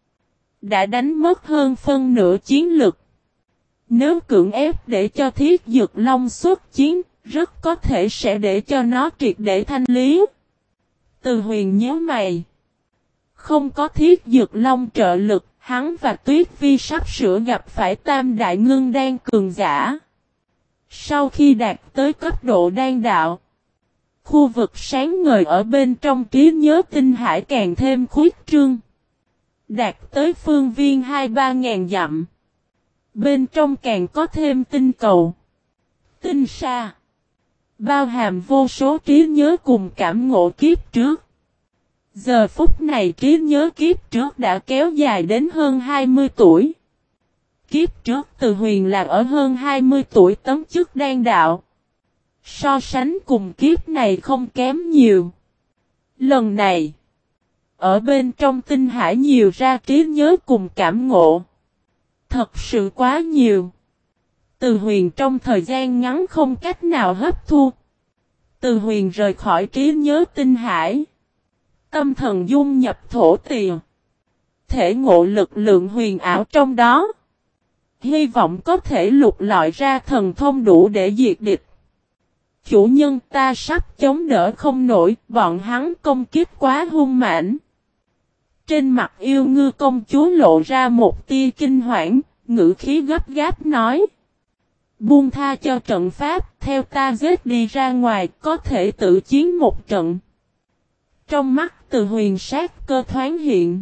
đã đánh mất hơn phân nửa chiến lực. Nếu cưỡng ép để cho thiết dược long xuất chiến, rất có thể sẽ để cho nó triệt để thanh lý. Từ Huyền nhớ mày, không có thiết dược long trợ lực, hắn và Tuyết Vi sắp sửa gặp phải tam đại ngưng đan cường giả. Sau khi đạt tới cấp độ đan đạo, khu vực sáng ngời ở bên trong trí nhớ tinh hải càng thêm khuyết trương. Đạt tới phương viên hai ba ngàn dặm. Bên trong càng có thêm tinh cầu, tinh sa, bao hàm vô số trí nhớ cùng cảm ngộ kiếp trước. Giờ phút này trí nhớ kiếp trước đã kéo dài đến hơn hai mươi tuổi. Kiếp trước Từ Huyền là ở hơn hai mươi tuổi tấm chức đan đạo. So sánh cùng kiếp này không kém nhiều. Lần này, ở bên trong tinh hải nhiều ra trí nhớ cùng cảm ngộ. Thật sự quá nhiều. Từ Huyền trong thời gian ngắn không cách nào hấp thu. Từ Huyền rời khỏi trí nhớ tinh hải. Tâm thần dung nhập thổ tiền. Thể ngộ lực lượng huyền ảo trong đó. Hy vọng có thể lục lọi ra thần thông đủ để diệt địch. Chủ nhân ta sắp chống đỡ không nổi, bọn hắn công kích quá hung mãnh. Trên mặt Yêu Ngư công chúa lộ ra một tia kinh hoảng, ngữ khí gấp gáp nói. Buông tha cho trận pháp, theo ta giết đi ra ngoài, có thể tự chiến một trận. Trong mắt Từ Huyền sát cơ thoáng hiện.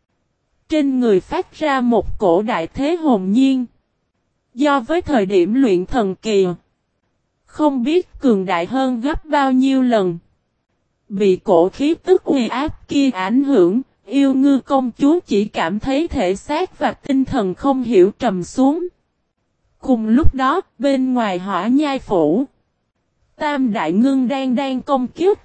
Trên người phát ra một cổ đại thế hồn nhiên. Do với thời điểm luyện thần kỳ, không biết cường đại hơn gấp bao nhiêu lần. Bị cổ khí tức uy áp kia ảnh hưởng, Yêu Ngư công chúa chỉ cảm thấy thể xác và tinh thần không hiểu trầm xuống. Cùng lúc đó, bên ngoài Hỏa nhai phủ, tam đại ngưng đang đang công kích.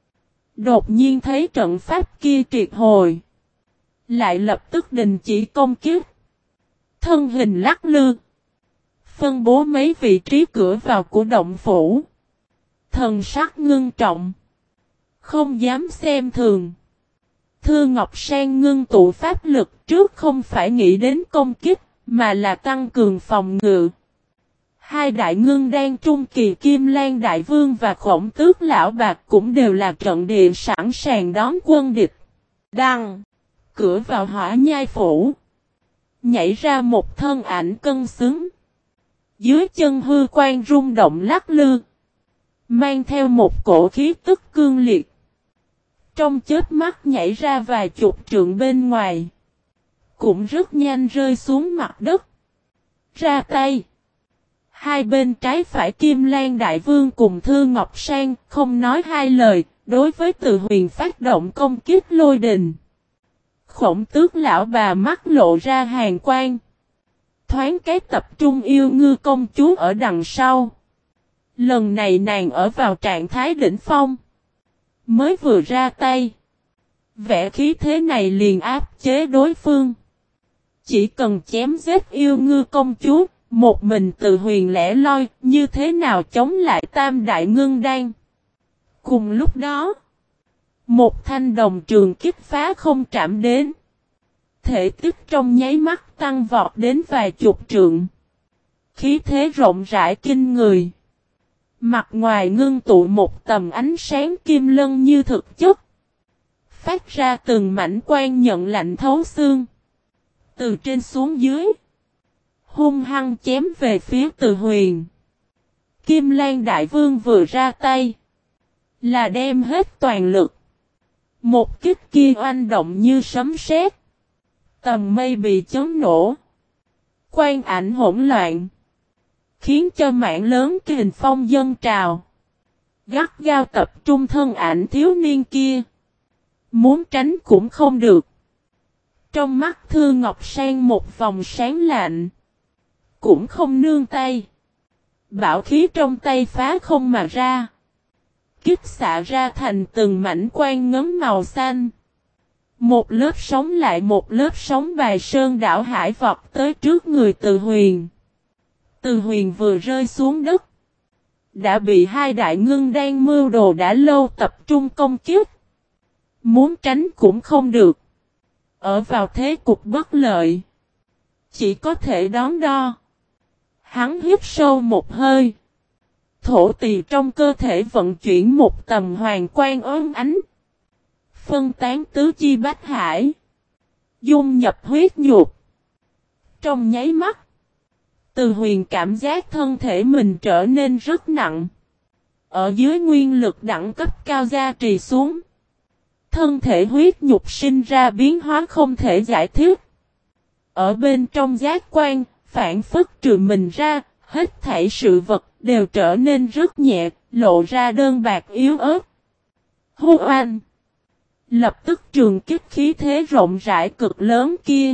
Đột nhiên thấy trận pháp kia triệt hồi, lại lập tức đình chỉ công kích. Thân hình lắc lư, phân bố mấy vị trí cửa vào của động phủ. Thần sắc ngưng trọng, không dám xem thường. Thư Ngọc Sang ngưng tụ pháp lực trước không phải nghĩ đến công kích, mà là tăng cường phòng ngự. Hai đại ngưng đan trung kỳ Kim Lan Đại Vương và Khổng Tước Lão Bạc cũng đều là trận địa sẵn sàng đón quân địch. Đăng, cửa vào Hỏa nhai phủ, nhảy ra một thân ảnh cân xứng. Dưới chân hư quan rung động lắc lư, mang theo một cổ khí tức cương liệt. Trong chớp mắt nhảy ra vài chục trượng bên ngoài. Cũng rất nhanh rơi xuống mặt đất. Ra tay. Hai bên trái phải Kim Lan Đại Vương cùng Thư Ngọc Sang không nói hai lời, đối với Từ Huyền phát động công kích lôi đình. Khổng Tước lão bà mắt lộ ra hàn quang. Thoáng cái tập trung yêu ngư công chúa ở đằng sau. Lần này nàng ở vào trạng thái đỉnh phong. Mới vừa ra tay. Vẻ khí thế này liền áp chế đối phương. Chỉ cần chém giết yêu ngư công chúa, một mình Từ Huyền lẻ loi, như thế nào chống lại Tam Đại Ngưng Đan. Cùng lúc đó, một thanh đồng trường kích phá không chạm đến. Thể tích trong nháy mắt tăng vọt đến vài chục trượng. Khí thế rộng rãi kinh người. Mặt ngoài ngưng tụ một tầm ánh sáng kim lân như thực chất. Phát ra từng mảnh quang nhận lạnh thấu xương. Từ trên xuống dưới. Hung hăng chém về phía Từ Huyền. Kim Lan Đại Vương vừa ra tay. Là đem hết toàn lực. Một kích kia oanh động như sấm sét. Tầng mây bị chấn nổ. Quang ảnh hỗn loạn. Khiến cho mảng lớn kình phong dâng trào. Gắt gao tập trung thân ảnh thiếu niên kia. Muốn tránh cũng không được. Trong mắt Thư Ngọc Sang một vòng sáng lạnh. Cũng không nương tay. Bảo khí trong tay phá không mà ra. Kích xạ ra thành từng mảnh quang ngấn màu xanh. Một lớp sóng lại một lớp sóng bài sơn đảo hải vọt tới trước người Từ Huyền. Từ Huyền vừa rơi xuống đất. Đã bị hai đại ngưng đan mưu đồ đã lâu tập trung công kích. Muốn tránh cũng không được. Ở vào thế cục bất lợi. Chỉ có thể đón đo. Hắn hít sâu một hơi. Thổ tỳ trong cơ thể vận chuyển một tầm hoàng quang ốm ánh. Phân tán tứ chi bách hải. Dung nhập huyết nhục. Trong nháy mắt. Từ Huyền cảm giác thân thể mình trở nên rất nặng. Ở dưới nguyên lực đẳng cấp cao gia trì xuống. Thân thể huyết nhục sinh ra biến hóa không thể giải thích. Ở bên trong giác quan, phản phất trừ mình ra, hết thảy sự vật đều trở nên rất nhẹ, lộ ra đơn bạc yếu ớt. Hô oanh! Lập tức trường kích khí thế rộng rãi cực lớn kia.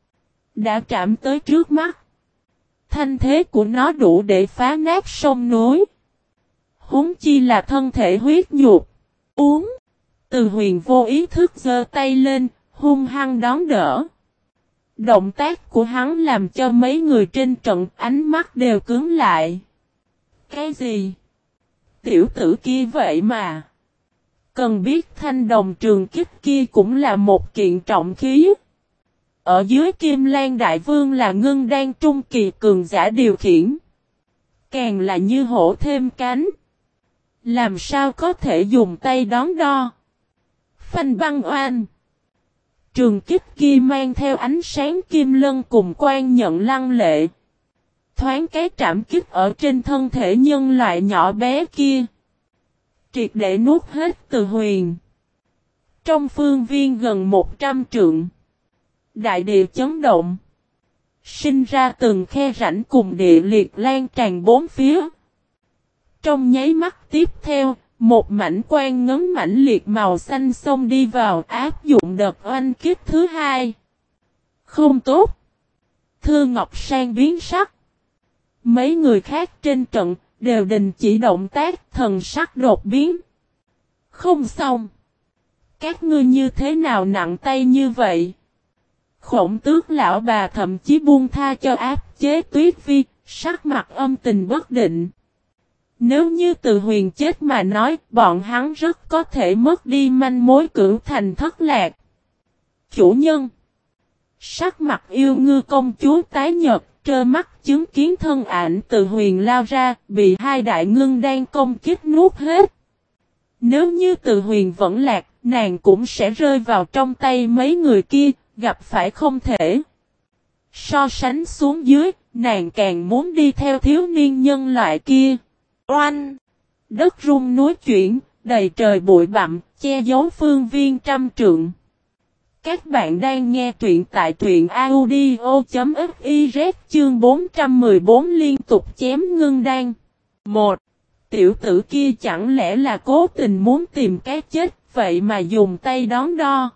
Đã chạm tới trước mắt. Thanh thế của nó đủ để phá nát sông núi. Huống chi là thân thể huyết nhục. Uống! Từ Huyền vô ý thức giơ tay lên, hung hăng đón đỡ. Động tác của hắn làm cho mấy người trên trận ánh mắt đều cứng lại. Cái gì? Tiểu tử kia vậy mà. Cần biết thanh đồng trường kích kia cũng là một kiện trọng khí. Ở dưới Kim Lan Đại Vương là ngưng đan trung kỳ cường giả điều khiển. Càng là như hổ thêm cánh. Làm sao có thể dùng tay đón đo? Phanh băng oan. Trường kích kia mang theo ánh sáng kim lân cùng quan nhận lăng lệ. Thoáng cái trảm kích ở trên thân thể nhân loại nhỏ bé kia. Triệt để nuốt hết Từ Huyền. Trong phương viên gần một trăm trượng. Đại địa chấn động. Sinh ra từng khe rãnh cùng địa liệt lan tràn bốn phía. Trong nháy mắt tiếp theo. Một mảnh quang ngấn mãnh liệt màu xanh xông đi vào áp dụng đợt oanh kích thứ hai. Không tốt. Thư Ngọc Sang biến sắc. Mấy người khác trên trận đều đình chỉ động tác thần sắc đột biến. Không xong. Các ngươi như thế nào nặng tay như vậy? Khổng Tước lão bà thậm chí buông tha cho áp chế Tuyết Vi, sắc mặt âm tình bất định. Nếu như Từ Huyền chết mà nói, bọn hắn rất có thể mất đi manh mối cửu thành thất lạc. Chủ nhân. Sắc mặt yêu ngư công chúa tái nhợt, trơ mắt chứng kiến thân ảnh Từ Huyền lao ra, bị hai đại ngưng đan công kích nuốt hết. Nếu như Từ Huyền vẫn lạc, nàng cũng sẽ rơi vào trong tay mấy người kia, gặp phải không thể. So sánh xuống dưới, nàng càng muốn đi theo thiếu niên nhân loại kia. Oanh! Đất rung núi chuyển, đầy trời bụi bặm, che giấu phương viên trăm trượng. Các bạn đang nghe truyện tại truyện audio.fiz chương bốn trăm mười bốn liên tục chém ngưng đan. Một. Tiểu tử kia chẳng lẽ là cố tình muốn tìm cái chết, vậy mà dùng tay đón đo.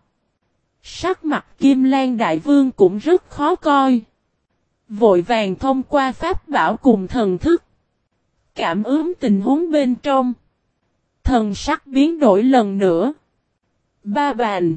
Sắc mặt Kim Lan Đại Vương cũng rất khó coi. Vội vàng thông qua pháp bảo cùng thần thức. Cảm ứng tình huống bên trong. Thần sắc biến đổi lần nữa. Ba bàn.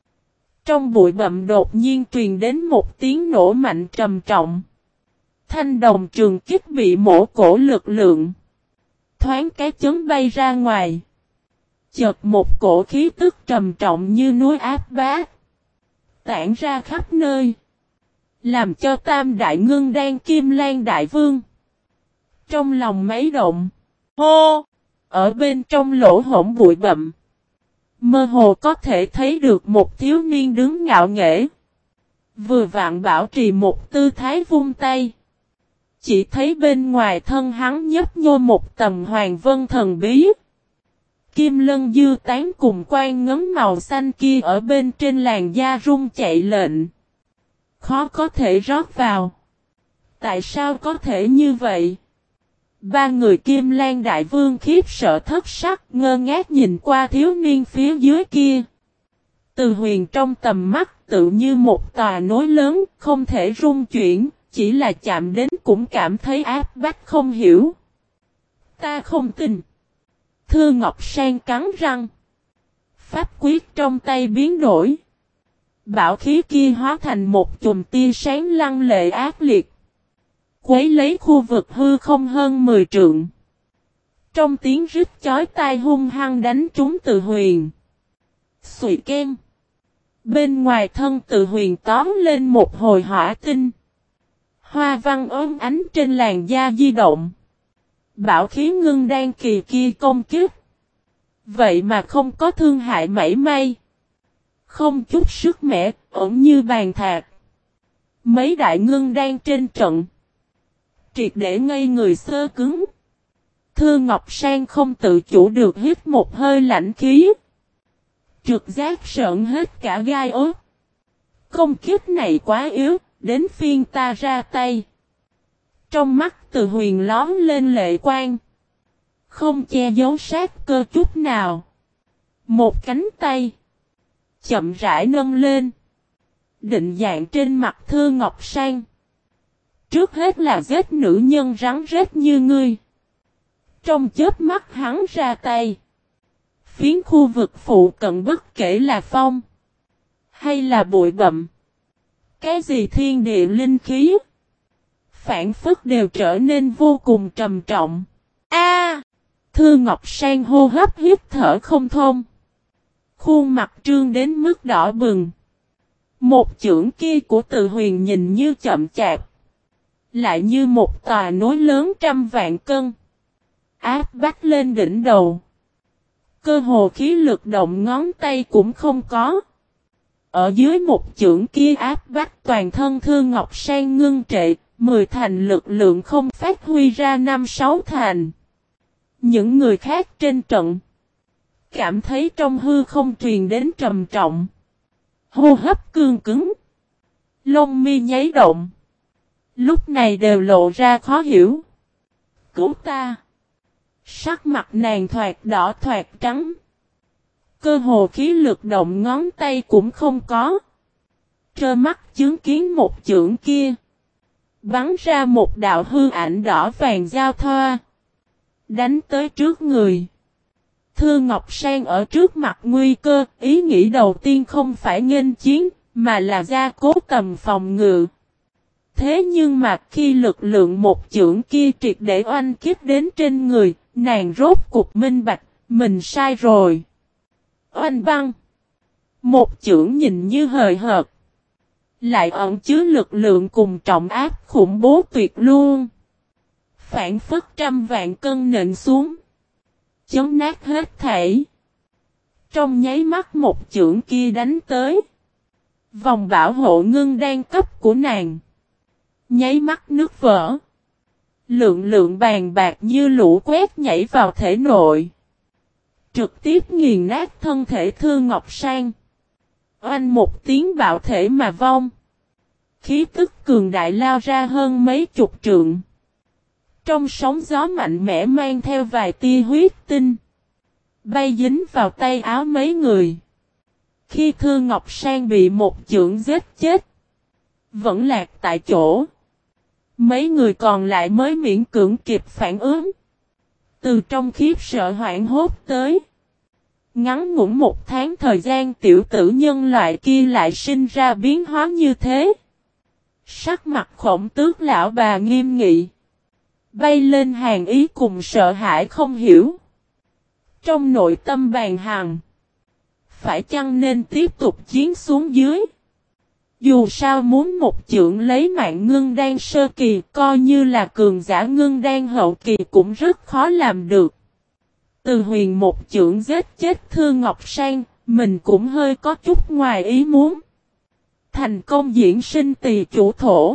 Trong bụi bặm đột nhiên truyền đến một tiếng nổ mạnh trầm trọng. Thanh đồng trường kích bị mổ cổ lực lượng. Thoáng cái chấn bay ra ngoài. Chợt một cổ khí tức trầm trọng như núi áp bát. Tản ra khắp nơi. Làm cho Tam Đại Ngưng Đan Kim Lan Đại Vương. Trong lòng mấy động. Hô! Ở bên trong lỗ hổng bụi bặm. Mơ hồ có thể thấy được một thiếu niên đứng ngạo nghễ. Vừa vặn bảo trì một tư thái vung tay. Chỉ thấy bên ngoài thân hắn nhấp nhô một tầm hoàng vân thần bí. Kim lân dư tán cùng quan ngấn màu xanh kia ở bên trên làn da rung chạy lệnh. Khó có thể rót vào. Tại sao có thể như vậy? Ba người Kim Lan Đại Vương khiếp sợ thất sắc, ngơ ngác nhìn qua thiếu niên phía dưới kia. Từ huyền trong tầm mắt tự như một tòa núi lớn, không thể rung chuyển, chỉ là chạm đến cũng cảm thấy áp bách không hiểu. Ta không tin. Thư Ngọc Sang cắn răng. Pháp quyết trong tay biến đổi. Bảo khí kia hóa thành một chùm tia sáng lăng lệ ác liệt. Quấy lấy khu vực hư không hơn mười trượng. Trong tiếng rít chói tai hung hăng đánh trúng Từ Huyền. Xùi kem. Bên ngoài thân Từ Huyền tóm lên một hồi hỏa tinh. Hoa văn ốm ánh trên làn da di động. Bảo khí ngưng đan kỳ kia công kích. Vậy mà không có thương hại mảy may. Không chút sức mẻ, ổn như bàn thạch. Mấy đại ngưng đan trên trận. Triệt để ngây người sơ cứng. Thư Ngọc Sang không tự chủ được hít một hơi lạnh khí. Trực giác sợn hết cả gai ốt. Công kích này quá yếu, đến phiên ta ra tay. Trong mắt Từ Huyền lóm lên lệ quang. Không che giấu sát cơ chút nào. Một cánh tay. Chậm rãi nâng lên. Định dạng trên mặt Thư Ngọc Sang. Trước hết là giết nữ nhân rắn rết như ngươi. Trong chớp mắt hắn ra tay. Phiến khu vực phụ cận bất kể là phong. Hay là bụi bặm. Cái gì thiên địa linh khí. Phản phất đều trở nên vô cùng trầm trọng. A! Thư Ngọc Sang hô hấp hít thở không thông. Khuôn mặt trương đến mức đỏ bừng. Một chưởng kia của Từ Huyền nhìn như chậm chạp. Lại như một tòa núi lớn trăm vạn cân. Áp bách lên đỉnh đầu. Cơ hồ khí lực động ngón tay cũng không có. Ở dưới một chưởng kia áp bách toàn thân Thư Ngọc Sang ngưng trệ. Mười thành lực lượng không phát huy ra năm sáu thành. Những người khác trên trận. Cảm thấy trong hư không truyền đến trầm trọng. Hô hấp cương cứng. Lông mi nháy động. Lúc này đều lộ ra khó hiểu. Cứu ta. Sắc mặt nàng thoạt đỏ thoạt trắng. Cơ hồ khí lực động ngón tay cũng không có. Trơ mắt chứng kiến một chưởng kia. Bắn ra một đạo hư ảnh đỏ vàng giao thoa. Đánh tới trước người. Thư Ngọc Sang ở trước mặt nguy cơ. Ý nghĩ đầu tiên không phải nghênh chiến. Mà là gia cố tầm phòng ngự. Thế nhưng mà khi lực lượng một chưởng kia triệt để oanh kích đến trên người. Nàng rốt cục minh bạch. Mình sai rồi. Oanh băng. Một chưởng nhìn như hời hợt. Lại ẩn chứa lực lượng cùng trọng áp khủng bố tuyệt luôn. Phản phất trăm vạn cân nện xuống. Chấn nát hết thảy. Trong nháy mắt một chưởng kia đánh tới. Vòng bảo hộ ngưng đan cấp của nàng. Nháy mắt nước vỡ. Lượng lượng bàn bạc như lũ quét nhảy vào thể nội. trực tiếp nghiền nát thân thể Thư Ngọc Sang. Oanh một tiếng bạo thể mà vong. Khí tức cường đại lao ra hơn mấy chục trượng. Trong sóng gió mạnh mẽ mang theo vài tia huyết tinh. Bay dính vào tay áo mấy người. Khi Thư Ngọc Sang bị một chưởng giết chết. Vẫn lạc tại chỗ. Mấy người còn lại mới miễn cưỡng kịp phản ứng. Từ trong khiếp sợ hoảng hốt tới. Ngắn ngủn một tháng thời gian tiểu tử nhân loại kia lại sinh ra biến hóa như thế. Sắc mặt Khổng Tước lão bà nghiêm nghị. Bay lên hàng ý cùng sợ hãi không hiểu. Trong nội tâm bàn hằng. Phải chăng nên tiếp tục chiến xuống dưới? Dù sao muốn một chưởng lấy mạng ngưng đan sơ kỳ coi như là cường giả ngưng đan hậu kỳ cũng rất khó làm được. Từ huyền một chưởng giết chết Thư Ngọc Sang, mình cũng hơi có chút ngoài ý muốn. Thành công diễn sinh tỳ chủ thổ.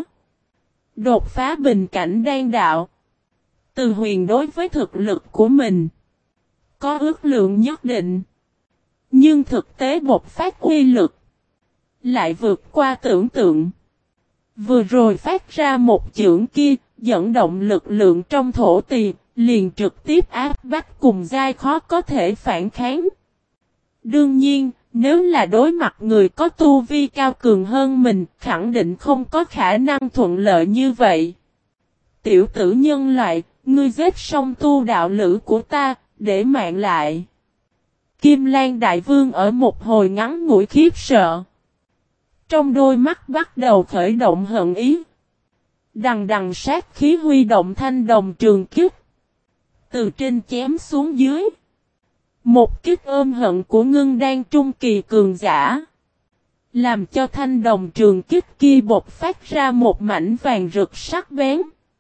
Đột phá bình cảnh đan đạo. Từ huyền đối với thực lực của mình có ước lượng nhất định. Nhưng thực tế bộc phát uy lực lại vượt qua tưởng tượng. Vừa rồi phát ra một chưởng kia, dẫn động lực lượng trong thổ tỳ, liền trực tiếp áp bách cùng giai khó có thể phản kháng. Đương nhiên, nếu là đối mặt người có tu vi cao cường hơn mình, khẳng định không có khả năng thuận lợi như vậy. Tiểu tử nhân loại, ngươi giết xong tu đạo lữ của ta, để mạng lại. Kim Lan Đại Vương ở một hồi ngắn ngủi khiếp sợ. Trong đôi mắt bắt đầu khởi động hận ý. Đằng đằng sát khí huy động thanh đồng trường kích. Từ trên chém xuống dưới. Một kích ôm hận của ngưng đan trung kỳ cường giả. Làm cho thanh đồng trường kích kia bộc phát ra một mảnh vàng rực sắc bén.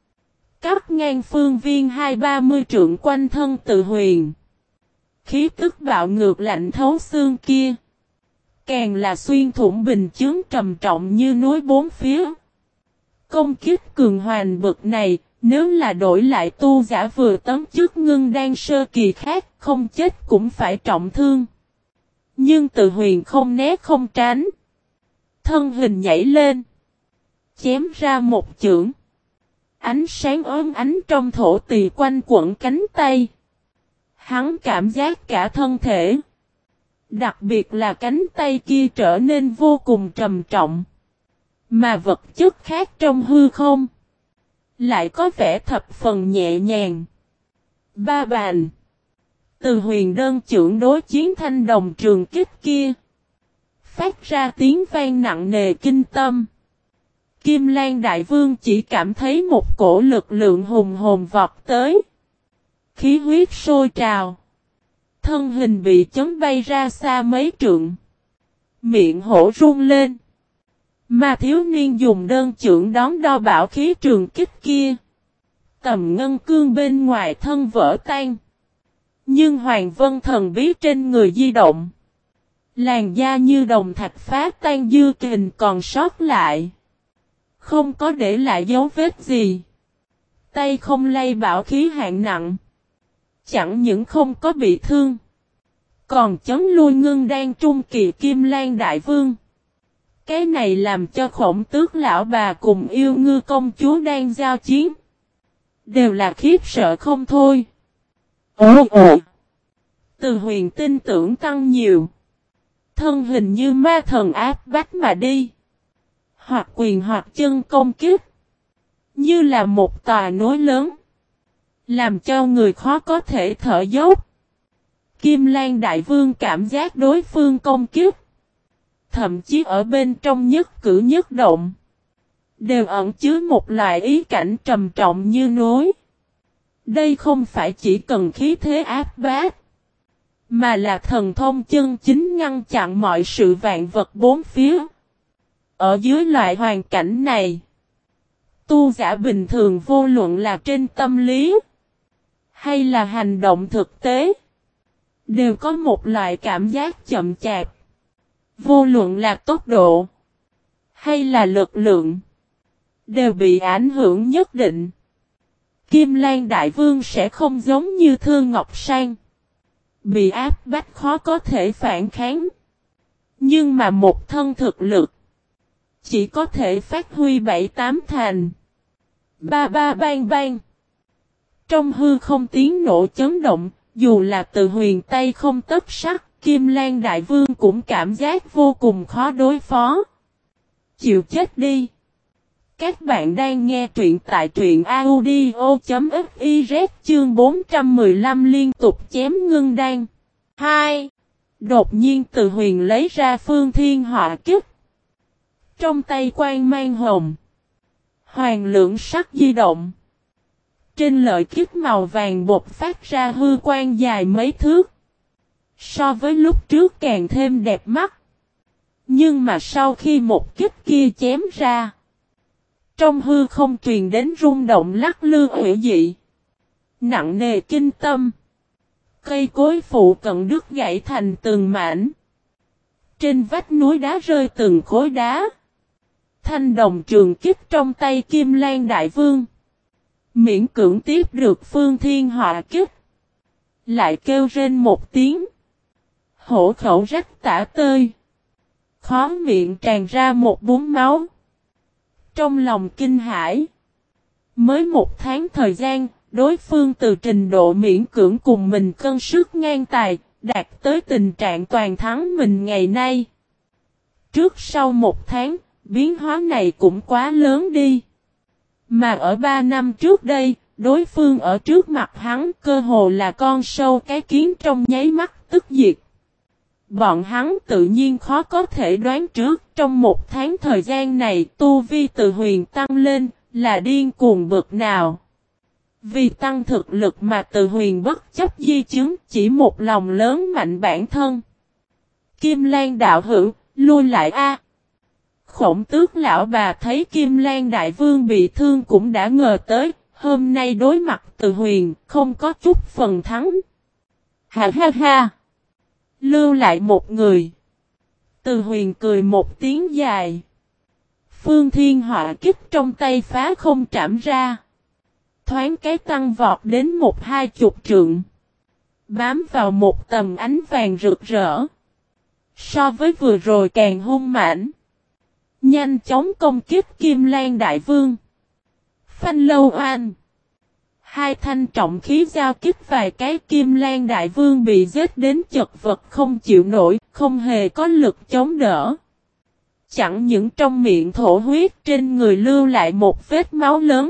Cắt ngang phương viên hai ba mươi trượng quanh thân Từ Huyền. Khí tức bạo ngược lạnh thấu xương kia. Càng là xuyên thủng bình chướng trầm trọng như núi bốn phía. Công kích cường hoành bực này, nếu là đổi lại tu giả vừa tấn chức ngưng đan sơ kỳ khác, không chết cũng phải trọng thương. Nhưng Từ Huyền không né không tránh. Thân hình nhảy lên. Chém ra một chưởng. Ánh sáng ốm ánh trong thổ tỳ quanh quẩn cánh tay. Hắn cảm giác cả thân thể. Đặc biệt là cánh tay kia trở nên vô cùng trầm trọng. Mà vật chất khác trong hư không lại có vẻ thập phần nhẹ nhàng. Ba bàn. Từ Huyền đơn chưởng đối chiến thanh đồng trường kích kia. Phát ra tiếng vang nặng nề kinh tâm. Kim Lan Đại Vương chỉ cảm thấy một cổ lực lượng hùng hồn vọt tới. Khí huyết sôi trào. Thân hình bị chấn bay ra xa mấy trượng. Miệng hổ run lên. Mà thiếu niên dùng đơn chưởng đón đo bảo khí trường kích kia. Tầm ngân cương bên ngoài thân vỡ tan. Nhưng Hoàng Vân thần bí trên người di động. Làn da như đồng thạch phá tan dư kình còn sót lại. Không có để lại dấu vết gì. Tay không lay bảo khí hạng nặng. Chẳng những không có bị thương. Còn chấn lui ngưng đan trung kỳ Kim Lan Đại Vương. Cái này làm cho Khổng Tước lão bà cùng Yêu Ngư công chúa đang giao chiến. Đều là khiếp sợ không thôi. Ồ ồ. Từ Huyền tin tưởng tăng nhiều. Thân hình như ma thần áp bách mà đi. Hoặc quyền hoặc chân công kích. Như là một tòa núi lớn. Làm cho người khó có thể thở dốc. Kim Lan Đại Vương cảm giác đối phương công kích. Thậm chí ở bên trong nhất cử nhất động. Đều ẩn chứa một loại ý cảnh trầm trọng như núi. Đây không phải chỉ cần khí thế áp bát. Mà là thần thông chân chính ngăn chặn mọi sự vạn vật bốn phía. Ở dưới loại hoàn cảnh này. Tu giả bình thường vô luận là trên tâm lý. Hay là hành động thực tế. Đều có một loại cảm giác chậm chạp. Vô luận là tốc độ. Hay là lực lượng. Đều bị ảnh hưởng nhất định. Kim Lan Đại Vương sẽ không giống như Thư Ngọc Sang. Bị áp bách khó có thể phản kháng. Nhưng mà một thân thực lực chỉ có thể phát huy bảy tám thành. Ba ba bang bang. Trong hư không tiếng nổ chấn động, dù là Từ Huyền tay không tất sắt, Kim Lan Đại Vương cũng cảm giác vô cùng khó đối phó. Chịu chết đi. Các bạn đang nghe truyện tại truyện audio.fiz chương bốn trăm mười lăm liên tục chém ngưng đan. hai. Đột nhiên Từ Huyền lấy ra Phương Thiên Họa Kích. Trong tay quang mang hồng. Hoàng lượng sắc di động. Trên lợi kích màu vàng bột phát ra hư quang dài mấy thước. So với lúc trước càng thêm đẹp mắt. Nhưng mà sau khi một kích kia chém ra, trong hư không truyền đến rung động lắc lư hủy dị. Nặng nề kinh tâm. Cây cối phụ cận đứt gãy thành từng mảnh. Trên vách núi đá rơi từng khối đá. Thanh đồng trường kích trong tay Kim Lan Đại Vương. Miễn cưỡng tiếp được Phương Thiên Họa Kích. Lại kêu rên một tiếng. Hổ khẩu rách tả tơi. Khó miệng tràn ra một búng máu. Trong lòng kinh hãi. Mới một tháng thời gian, đối phương từ trình độ miễn cưỡng cùng mình cân sức ngang tài, đạt tới tình trạng toàn thắng mình ngày nay. Trước sau một tháng, biến hóa này cũng quá lớn đi. Mà ở ba năm trước đây, đối phương ở trước mặt hắn cơ hồ là con sâu cái kiến trong nháy mắt tức diệt. Bọn hắn tự nhiên khó có thể đoán trước trong một tháng thời gian này tu vi Từ Huyền tăng lên là điên cuồng bực nào. Vì tăng thực lực mà Từ Huyền bất chấp di chứng chỉ một lòng lớn mạnh bản thân. Kim Lan đạo hữu, lui lại a. Khổng Tước lão bà thấy Kim Lan Đại Vương bị thương cũng đã ngờ tới, hôm nay đối mặt Từ Huyền không có chút phần thắng. Ha ha ha. Lưu lại một người. Từ Huyền cười một tiếng dài. Phương Thiên Họa Kích trong tay phá không trảm ra. Thoáng cái tăng vọt đến một hai chục trượng. Bám vào một tầm ánh vàng rực rỡ. So với vừa rồi càng hung mãnh. Nhanh chóng công kích Kim Lan Đại Vương. Phanh lâu oan. Hai thanh trọng khí giao kích vài cái Kim Lan Đại Vương bị giết đến chật vật không chịu nổi, không hề có lực chống đỡ. Chẳng những trong miệng thổ huyết trên người lưu lại một vết máu lớn.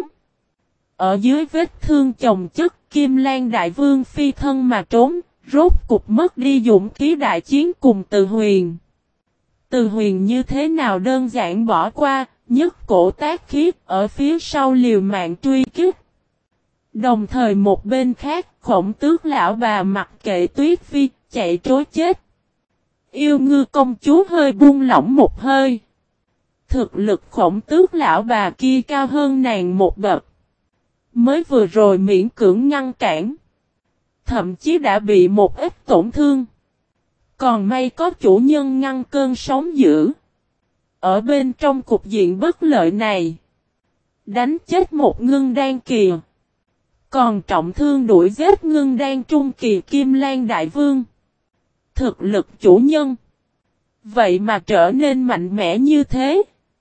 Ở dưới vết thương chồng chất Kim Lan Đại Vương phi thân mà trốn, rốt cục mất đi dũng khí đại chiến cùng Từ Huyền. Từ Huyền như thế nào đơn giản bỏ qua, nhấc cổ tác khí ở phía sau liều mạng truy kích. Đồng thời một bên khác, Khổng Tước lão bà mặc kệ Tuyết Phi, chạy trối chết. Yêu Ngư công chúa hơi buông lỏng một hơi. Thực lực Khổng Tước lão bà kia cao hơn nàng một bậc. Mới vừa rồi miễn cưỡng ngăn cản. Thậm chí đã bị một ít tổn thương. Còn may có chủ nhân ngăn cơn sóng dữ. Ở bên trong cục diện bất lợi này. Đánh chết một ngưng đan kỳ. Còn trọng thương đuổi giết ngưng đan trung kỳ Kim Lan Đại Vương. Thực lực chủ nhân. Vậy mà trở nên mạnh mẽ như thế.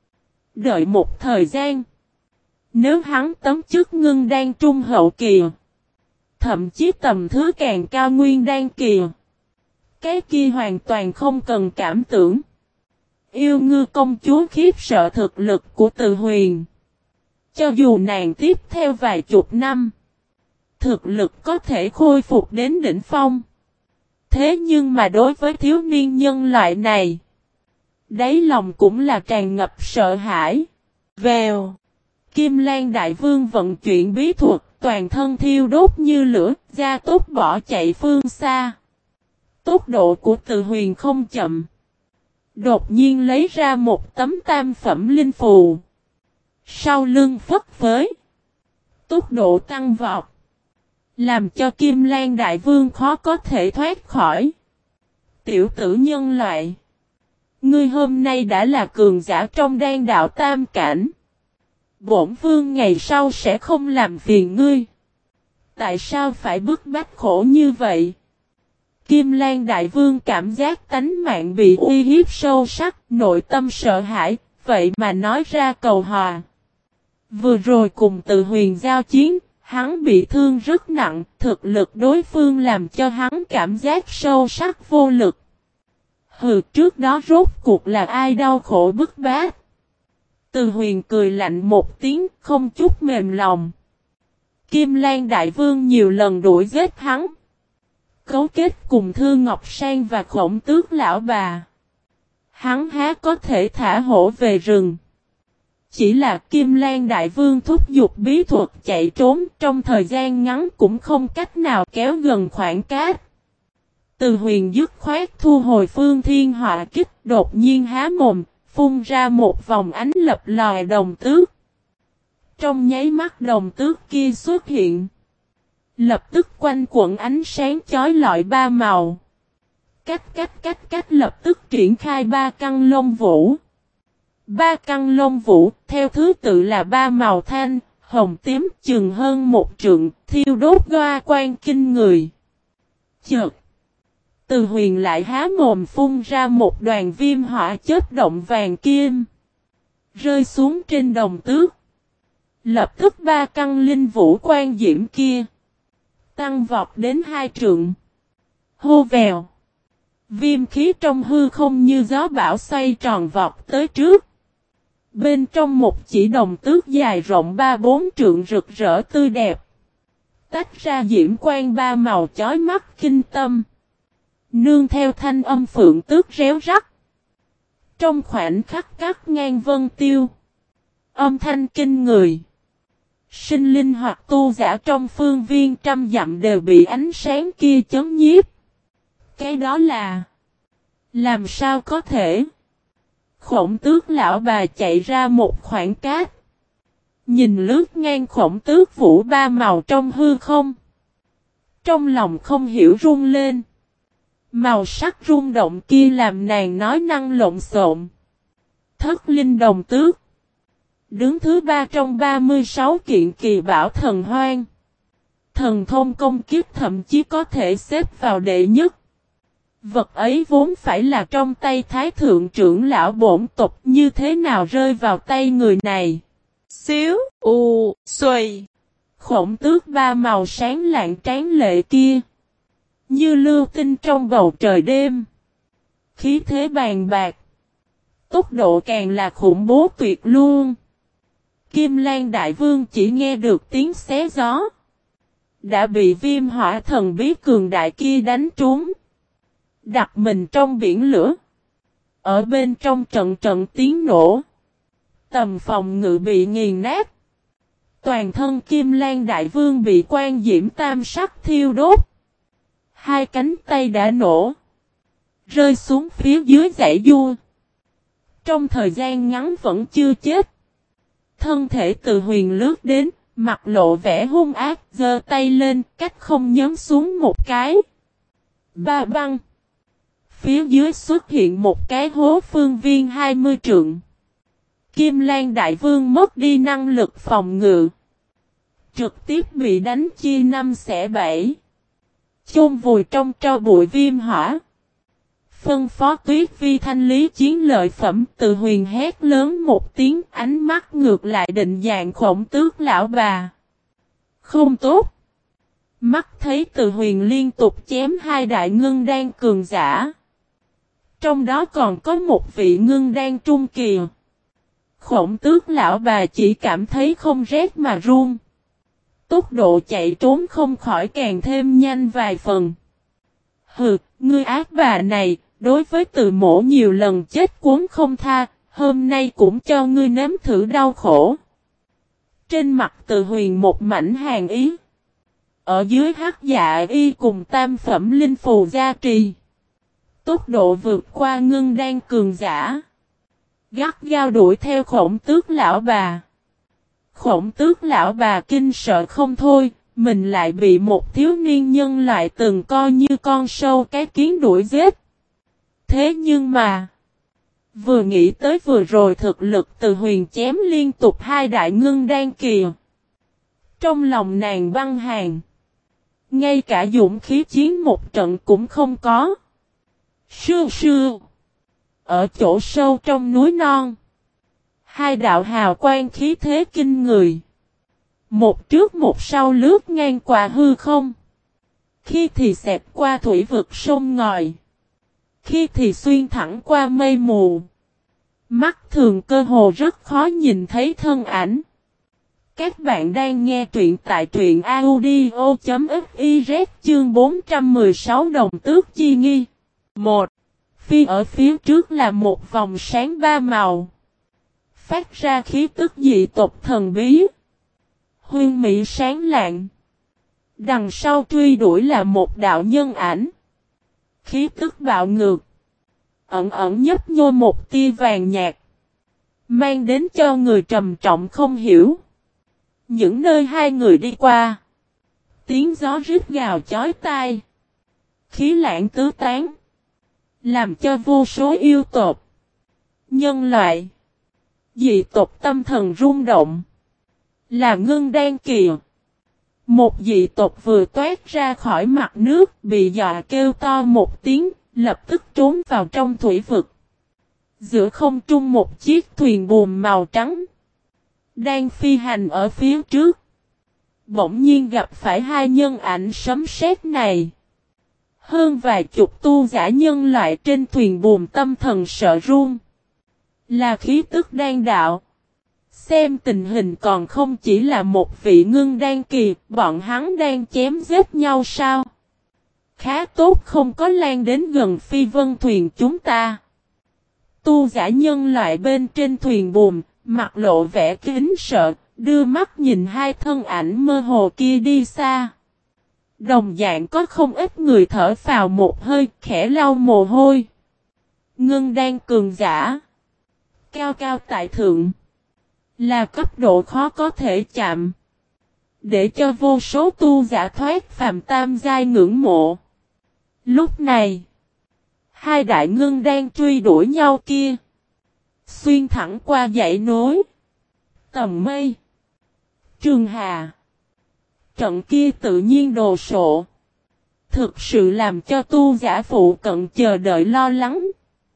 Đợi một thời gian. Nếu hắn tấm chức ngưng đan trung hậu kỳ. Thậm chí tầm thứ càng cao nguyên đan kỳ. Cái kia hoàn toàn không cần cảm tưởng. Yêu Ngư công chúa khiếp sợ thực lực của Từ Huyền. Cho dù nàng tiếp theo vài chục năm. Thực lực có thể khôi phục đến đỉnh phong. Thế nhưng mà đối với thiếu niên nhân loại này. Đáy lòng cũng là tràn ngập sợ hãi. Vèo. Kim Lan Đại Vương vận chuyển bí thuật. Toàn thân thiêu đốt như lửa. Gia tốc bỏ chạy phương xa. Tốc độ của Từ Huyền không chậm. Đột nhiên lấy ra một tấm tam phẩm linh phù. Sau lưng phất phới. Tốc độ tăng vọt. Làm cho Kim Lan Đại Vương khó có thể thoát khỏi. Tiểu tử nhân loại. Ngươi hôm nay đã là cường giả trong đan đạo tam cảnh. Bổn vương ngày sau sẽ không làm phiền ngươi. Tại sao phải bức bách khổ như vậy? Kim Lan Đại Vương cảm giác tánh mạng bị uy hiếp sâu sắc, nội tâm sợ hãi, vậy mà nói ra cầu hòa. Vừa rồi cùng Từ Huyền giao chiến, hắn bị thương rất nặng, thực lực đối phương làm cho hắn cảm giác sâu sắc vô lực. Hừ, trước đó rốt cuộc là ai đau khổ bức bát. Từ Huyền cười lạnh một tiếng, không chút mềm lòng. Kim Lan Đại Vương nhiều lần đuổi giết hắn. Cấu kết cùng Thư Ngọc Sang và Khổng Tước lão bà. Hắn há có thể thả hổ về rừng. Chỉ là Kim Lan Đại Vương thúc giục bí thuật chạy trốn, trong thời gian ngắn cũng không cách nào kéo gần khoảng cách. Từ Huyền dứt khoát thu hồi Phương Thiên Họa Kích, đột nhiên há mồm, phun ra một vòng ánh lập lòi đồng tước. Trong nháy mắt đồng tước kia xuất hiện. Lập tức quanh quẩn ánh sáng chói lọi ba màu. Cách cách cách cách lập tức triển khai ba căn lông vũ. Ba căn lông vũ theo thứ tự là ba màu thanh, hồng tím chừng hơn một trượng, thiêu đốt hoa quan kinh người. Chợt! Từ Huyền lại há mồm phun ra một đoàn viêm hỏa chớp động vàng kim. Rơi xuống trên đồng tước. Lập tức ba căn linh vũ quan diễm kia. Tăng vọt đến hai trượng. Hô vèo. Viêm khí trong hư không như gió bão xoay tròn vọt tới trước. Bên trong một chỉ đồng tước dài rộng ba bốn trượng rực rỡ tươi đẹp. Tách ra diễm quang ba màu chói mắt kinh tâm. Nương theo thanh âm phượng tước réo rắt. Trong khoảnh khắc cắt ngang vân tiêu. Âm thanh kinh người. Sinh linh hoặc tu giả trong phương viên trăm dặm đều bị ánh sáng kia chấn nhiếp. Cái đó là... Làm sao có thể? Khổng Tước lão bà chạy ra một khoảng cát. Nhìn lướt ngang Khổng Tước vũ ba màu trong hư không. Trong lòng không hiểu run lên. Màu sắc rung động kia làm nàng nói năng lộn xộn. Thất linh đồng tước. Đứng thứ ba trong ba mươi sáu kiện kỳ bảo thần hoang. Thần thông công kiếp thậm chí có thể xếp vào đệ nhất. Vật ấy vốn phải là trong tay Thái Thượng trưởng lão bổn tộc, như thế nào rơi vào tay người này. Xíu, u, xuôi. Khổng Tước ba màu sáng lạng tráng lệ kia. Như lưu tinh trong bầu trời đêm. Khí thế bàn bạc. Tốc độ càng là khủng bố tuyệt luôn. Kim Lan Đại Vương chỉ nghe được tiếng xé gió. Đã bị viêm hỏa thần bí cường đại kia đánh trúng. Đặt mình trong biển lửa. Ở bên trong trận trận tiếng nổ. Tầm phòng ngự bị nghiền nát. Toàn thân Kim Lan Đại Vương bị quan diễm tam sắc thiêu đốt. Hai cánh tay đã nổ. Rơi xuống phía dưới dãy vua. Trong thời gian ngắn vẫn chưa chết. Thân thể Từ Huyền lướt đến, mặt lộ vẻ hung ác, giơ tay lên, cách không nhấn xuống một cái. Ba băng. Phía dưới xuất hiện một cái hố phương viên hai mươi trượng. Kim Lan Đại Vương mất đi năng lực phòng ngự. Trực tiếp bị đánh chia năm xẻ bảy. Chôn vùi trong tro bụi viêm hỏa. Phân phó Tuyết Vi thanh lý chiến lợi phẩm. Từ Huyền hét lớn một tiếng, ánh mắt ngược lại định dạng Khổng Tước lão bà. Không tốt. Mắt thấy Từ Huyền liên tục chém hai đại ngưng đan cường giả. Trong đó còn có một vị ngưng đan trung kỳ. Khổng Tước lão bà chỉ cảm thấy không rét mà run. Tốc độ chạy trốn không khỏi càng thêm nhanh vài phần. Hừ, ngươi ác bà này, đối với Từ mỗ nhiều lần chết cuốn không tha, hôm nay cũng cho ngươi nếm thử đau khổ. Trên mặt Từ Huyền một mảnh hàn ý. Ở dưới hắc dạ y cùng tam phẩm linh phù gia trì. Tốc độ vượt qua ngưng đan cường giả. Gắt gao đuổi theo Khổng Tước lão bà. Khổng Tước lão bà kinh sợ không thôi, mình lại bị một thiếu niên nhân loại từng coi như con sâu cái kiến đuổi giết. Thế nhưng mà, vừa nghĩ tới vừa rồi thực lực Từ Huyền chém liên tục hai đại ngưng đan kỳ. Trong lòng nàng băng hàng. Ngay cả dũng khí chiến một trận cũng không có. Sương sương. Ở chỗ sâu trong núi non. Hai đạo hào quang khí thế kinh người. Một trước một sau lướt ngang qua hư không. Khi thì xẹt qua thủy vực sông ngòi. Khi thì xuyên thẳng qua mây mù. Mắt thường cơ hồ rất khó nhìn thấy thân ảnh. Các bạn đang nghe truyện tại truyện audio.fiz chương bốn trăm mười sáu Đồng Tước Chi Nghi. một. Phi ở phía trước là một vòng sáng ba màu. Phát ra khí tức dị tộc thần bí. Huyên mỹ sáng lạng. Đằng sau truy đuổi là một đạo nhân ảnh. Khí tức bạo ngược. Ẩn ẩn nhấp nhô một tia vàng nhạt. Mang đến cho người trầm trọng không hiểu. Những nơi hai người đi qua. Tiếng gió rít gào chói tai. Khí lãng tứ tán. Làm cho vô số yêu tộc. Nhân loại. Dị tộc tâm thần rung động. Là Ngưng Đan Kỳ. Một dị tộc vừa toát ra khỏi mặt nước bị dọa kêu to một tiếng. Lập tức trốn vào trong thủy vực. Giữa không trung một chiếc thuyền buồm màu trắng. Đang phi hành ở phía trước. Bỗng nhiên gặp phải hai nhân ảnh sấm sét này. Hơn vài chục tu giả nhân loại trên thuyền buồm tâm thần sợ run. Là khí tức đan đạo. Xem tình hình còn không chỉ là một vị Ngưng Đan Kỳ. Bọn hắn đang chém giết nhau sao? Khá tốt không có lan đến gần phi vân thuyền chúng ta. Tu giả nhân loại bên trên thuyền buồm, mặt lộ vẻ kính sợ, đưa mắt nhìn hai thân ảnh mơ hồ kia đi xa. Đồng dạng có không ít người thở phào một hơi, khẽ lau mồ hôi. Ngưng Đan cường giả. Cao cao tại thượng. Là cấp độ khó có thể chạm. Để cho vô số tu giả thoát phàm tam giai ngưỡng mộ. Lúc này, hai đại ngưng đang truy đuổi nhau kia. Xuyên thẳng qua dãy núi. Tầm mây. Trường hà. Trận kia tự nhiên đồ sộ. Thực sự làm cho tu giả phụ cận chờ đợi lo lắng.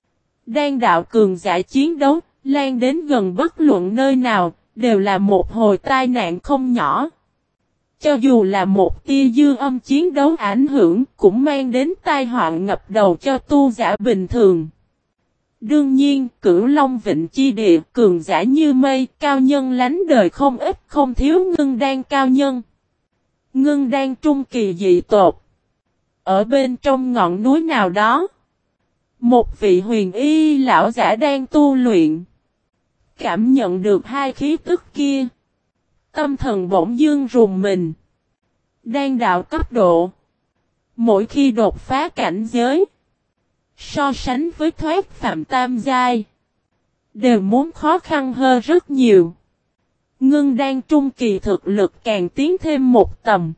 Đan đạo cường giả chiến đấu, lan đến gần bất luận nơi nào, đều là một hồi tai nạn không nhỏ. Cho dù là một tia dư âm chiến đấu ảnh hưởng cũng mang đến tai họa ngập đầu cho tu giả bình thường. Đương nhiên, Cửu Long Vịnh chi địa cường giả như mây, cao nhân lánh đời không ít không thiếu ngưng đan cao nhân. Ngưng đan trung kỳ dị tột. Ở bên trong ngọn núi nào đó, một vị huyền y lão giả đang tu luyện. Cảm nhận được hai khí tức kia. Tâm thần bỗng dưng rùng mình. Đan đạo cấp độ. Mỗi khi đột phá cảnh giới. So sánh với thoát phạm tam giai. Đều muốn khó khăn hơn rất nhiều. Ngưng đan trung kỳ thực lực càng tiến thêm một tầm.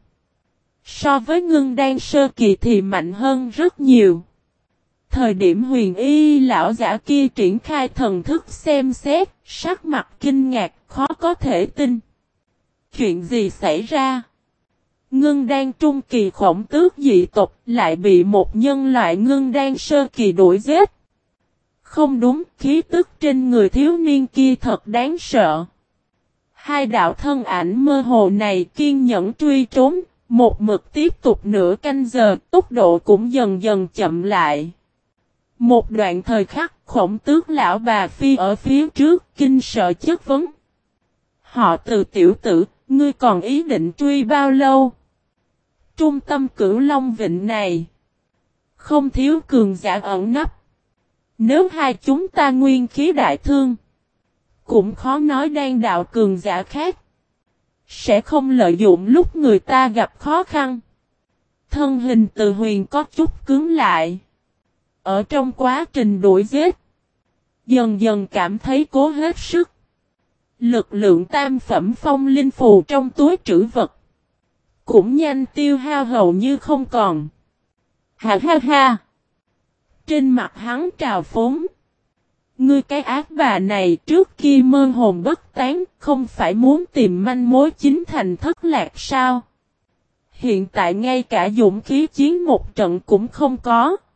So với ngưng đan sơ kỳ thì mạnh hơn rất nhiều. Thời điểm huyền y lão giả kia triển khai thần thức xem xét. Sắc mặt kinh ngạc khó có thể tin. Chuyện gì xảy ra? Ngưng đan trung kỳ khổng tước dị tộc lại bị một nhân loại ngưng đan sơ kỳ đuổi giết. Không đúng, khí tức trên người thiếu niên kia thật đáng sợ. Hai đạo thân ảnh mơ hồ này kiên nhẫn truy trốn, một mực tiếp tục nửa canh giờ, tốc độ cũng dần dần chậm lại. Một đoạn thời khắc, khổng tước lão bà phi ở phía trước, kinh sợ chất vấn. Họ từ tiểu tử, ngươi còn ý định truy bao lâu? Trung tâm Cửu Long Vịnh này, không thiếu cường giả ẩn nấp. Nếu hai chúng ta nguyên khí đại thương, cũng khó nói đan đạo cường giả khác. Sẽ không lợi dụng lúc người ta gặp khó khăn. Thân hình Từ Huyền có chút cứng lại. Ở trong quá trình đuổi giết, dần dần cảm thấy cố hết sức. Lực lượng tam phẩm phong linh phù trong túi trữ vật cũng nhanh tiêu hao hầu như không còn. Ha ha ha. Trên mặt hắn trào phúng. Ngươi cái ác bà này trước kia mơ hồn bất tán, không phải muốn tìm manh mối chính thành thất lạc sao? Hiện tại ngay cả dũng khí chiến một trận cũng không có.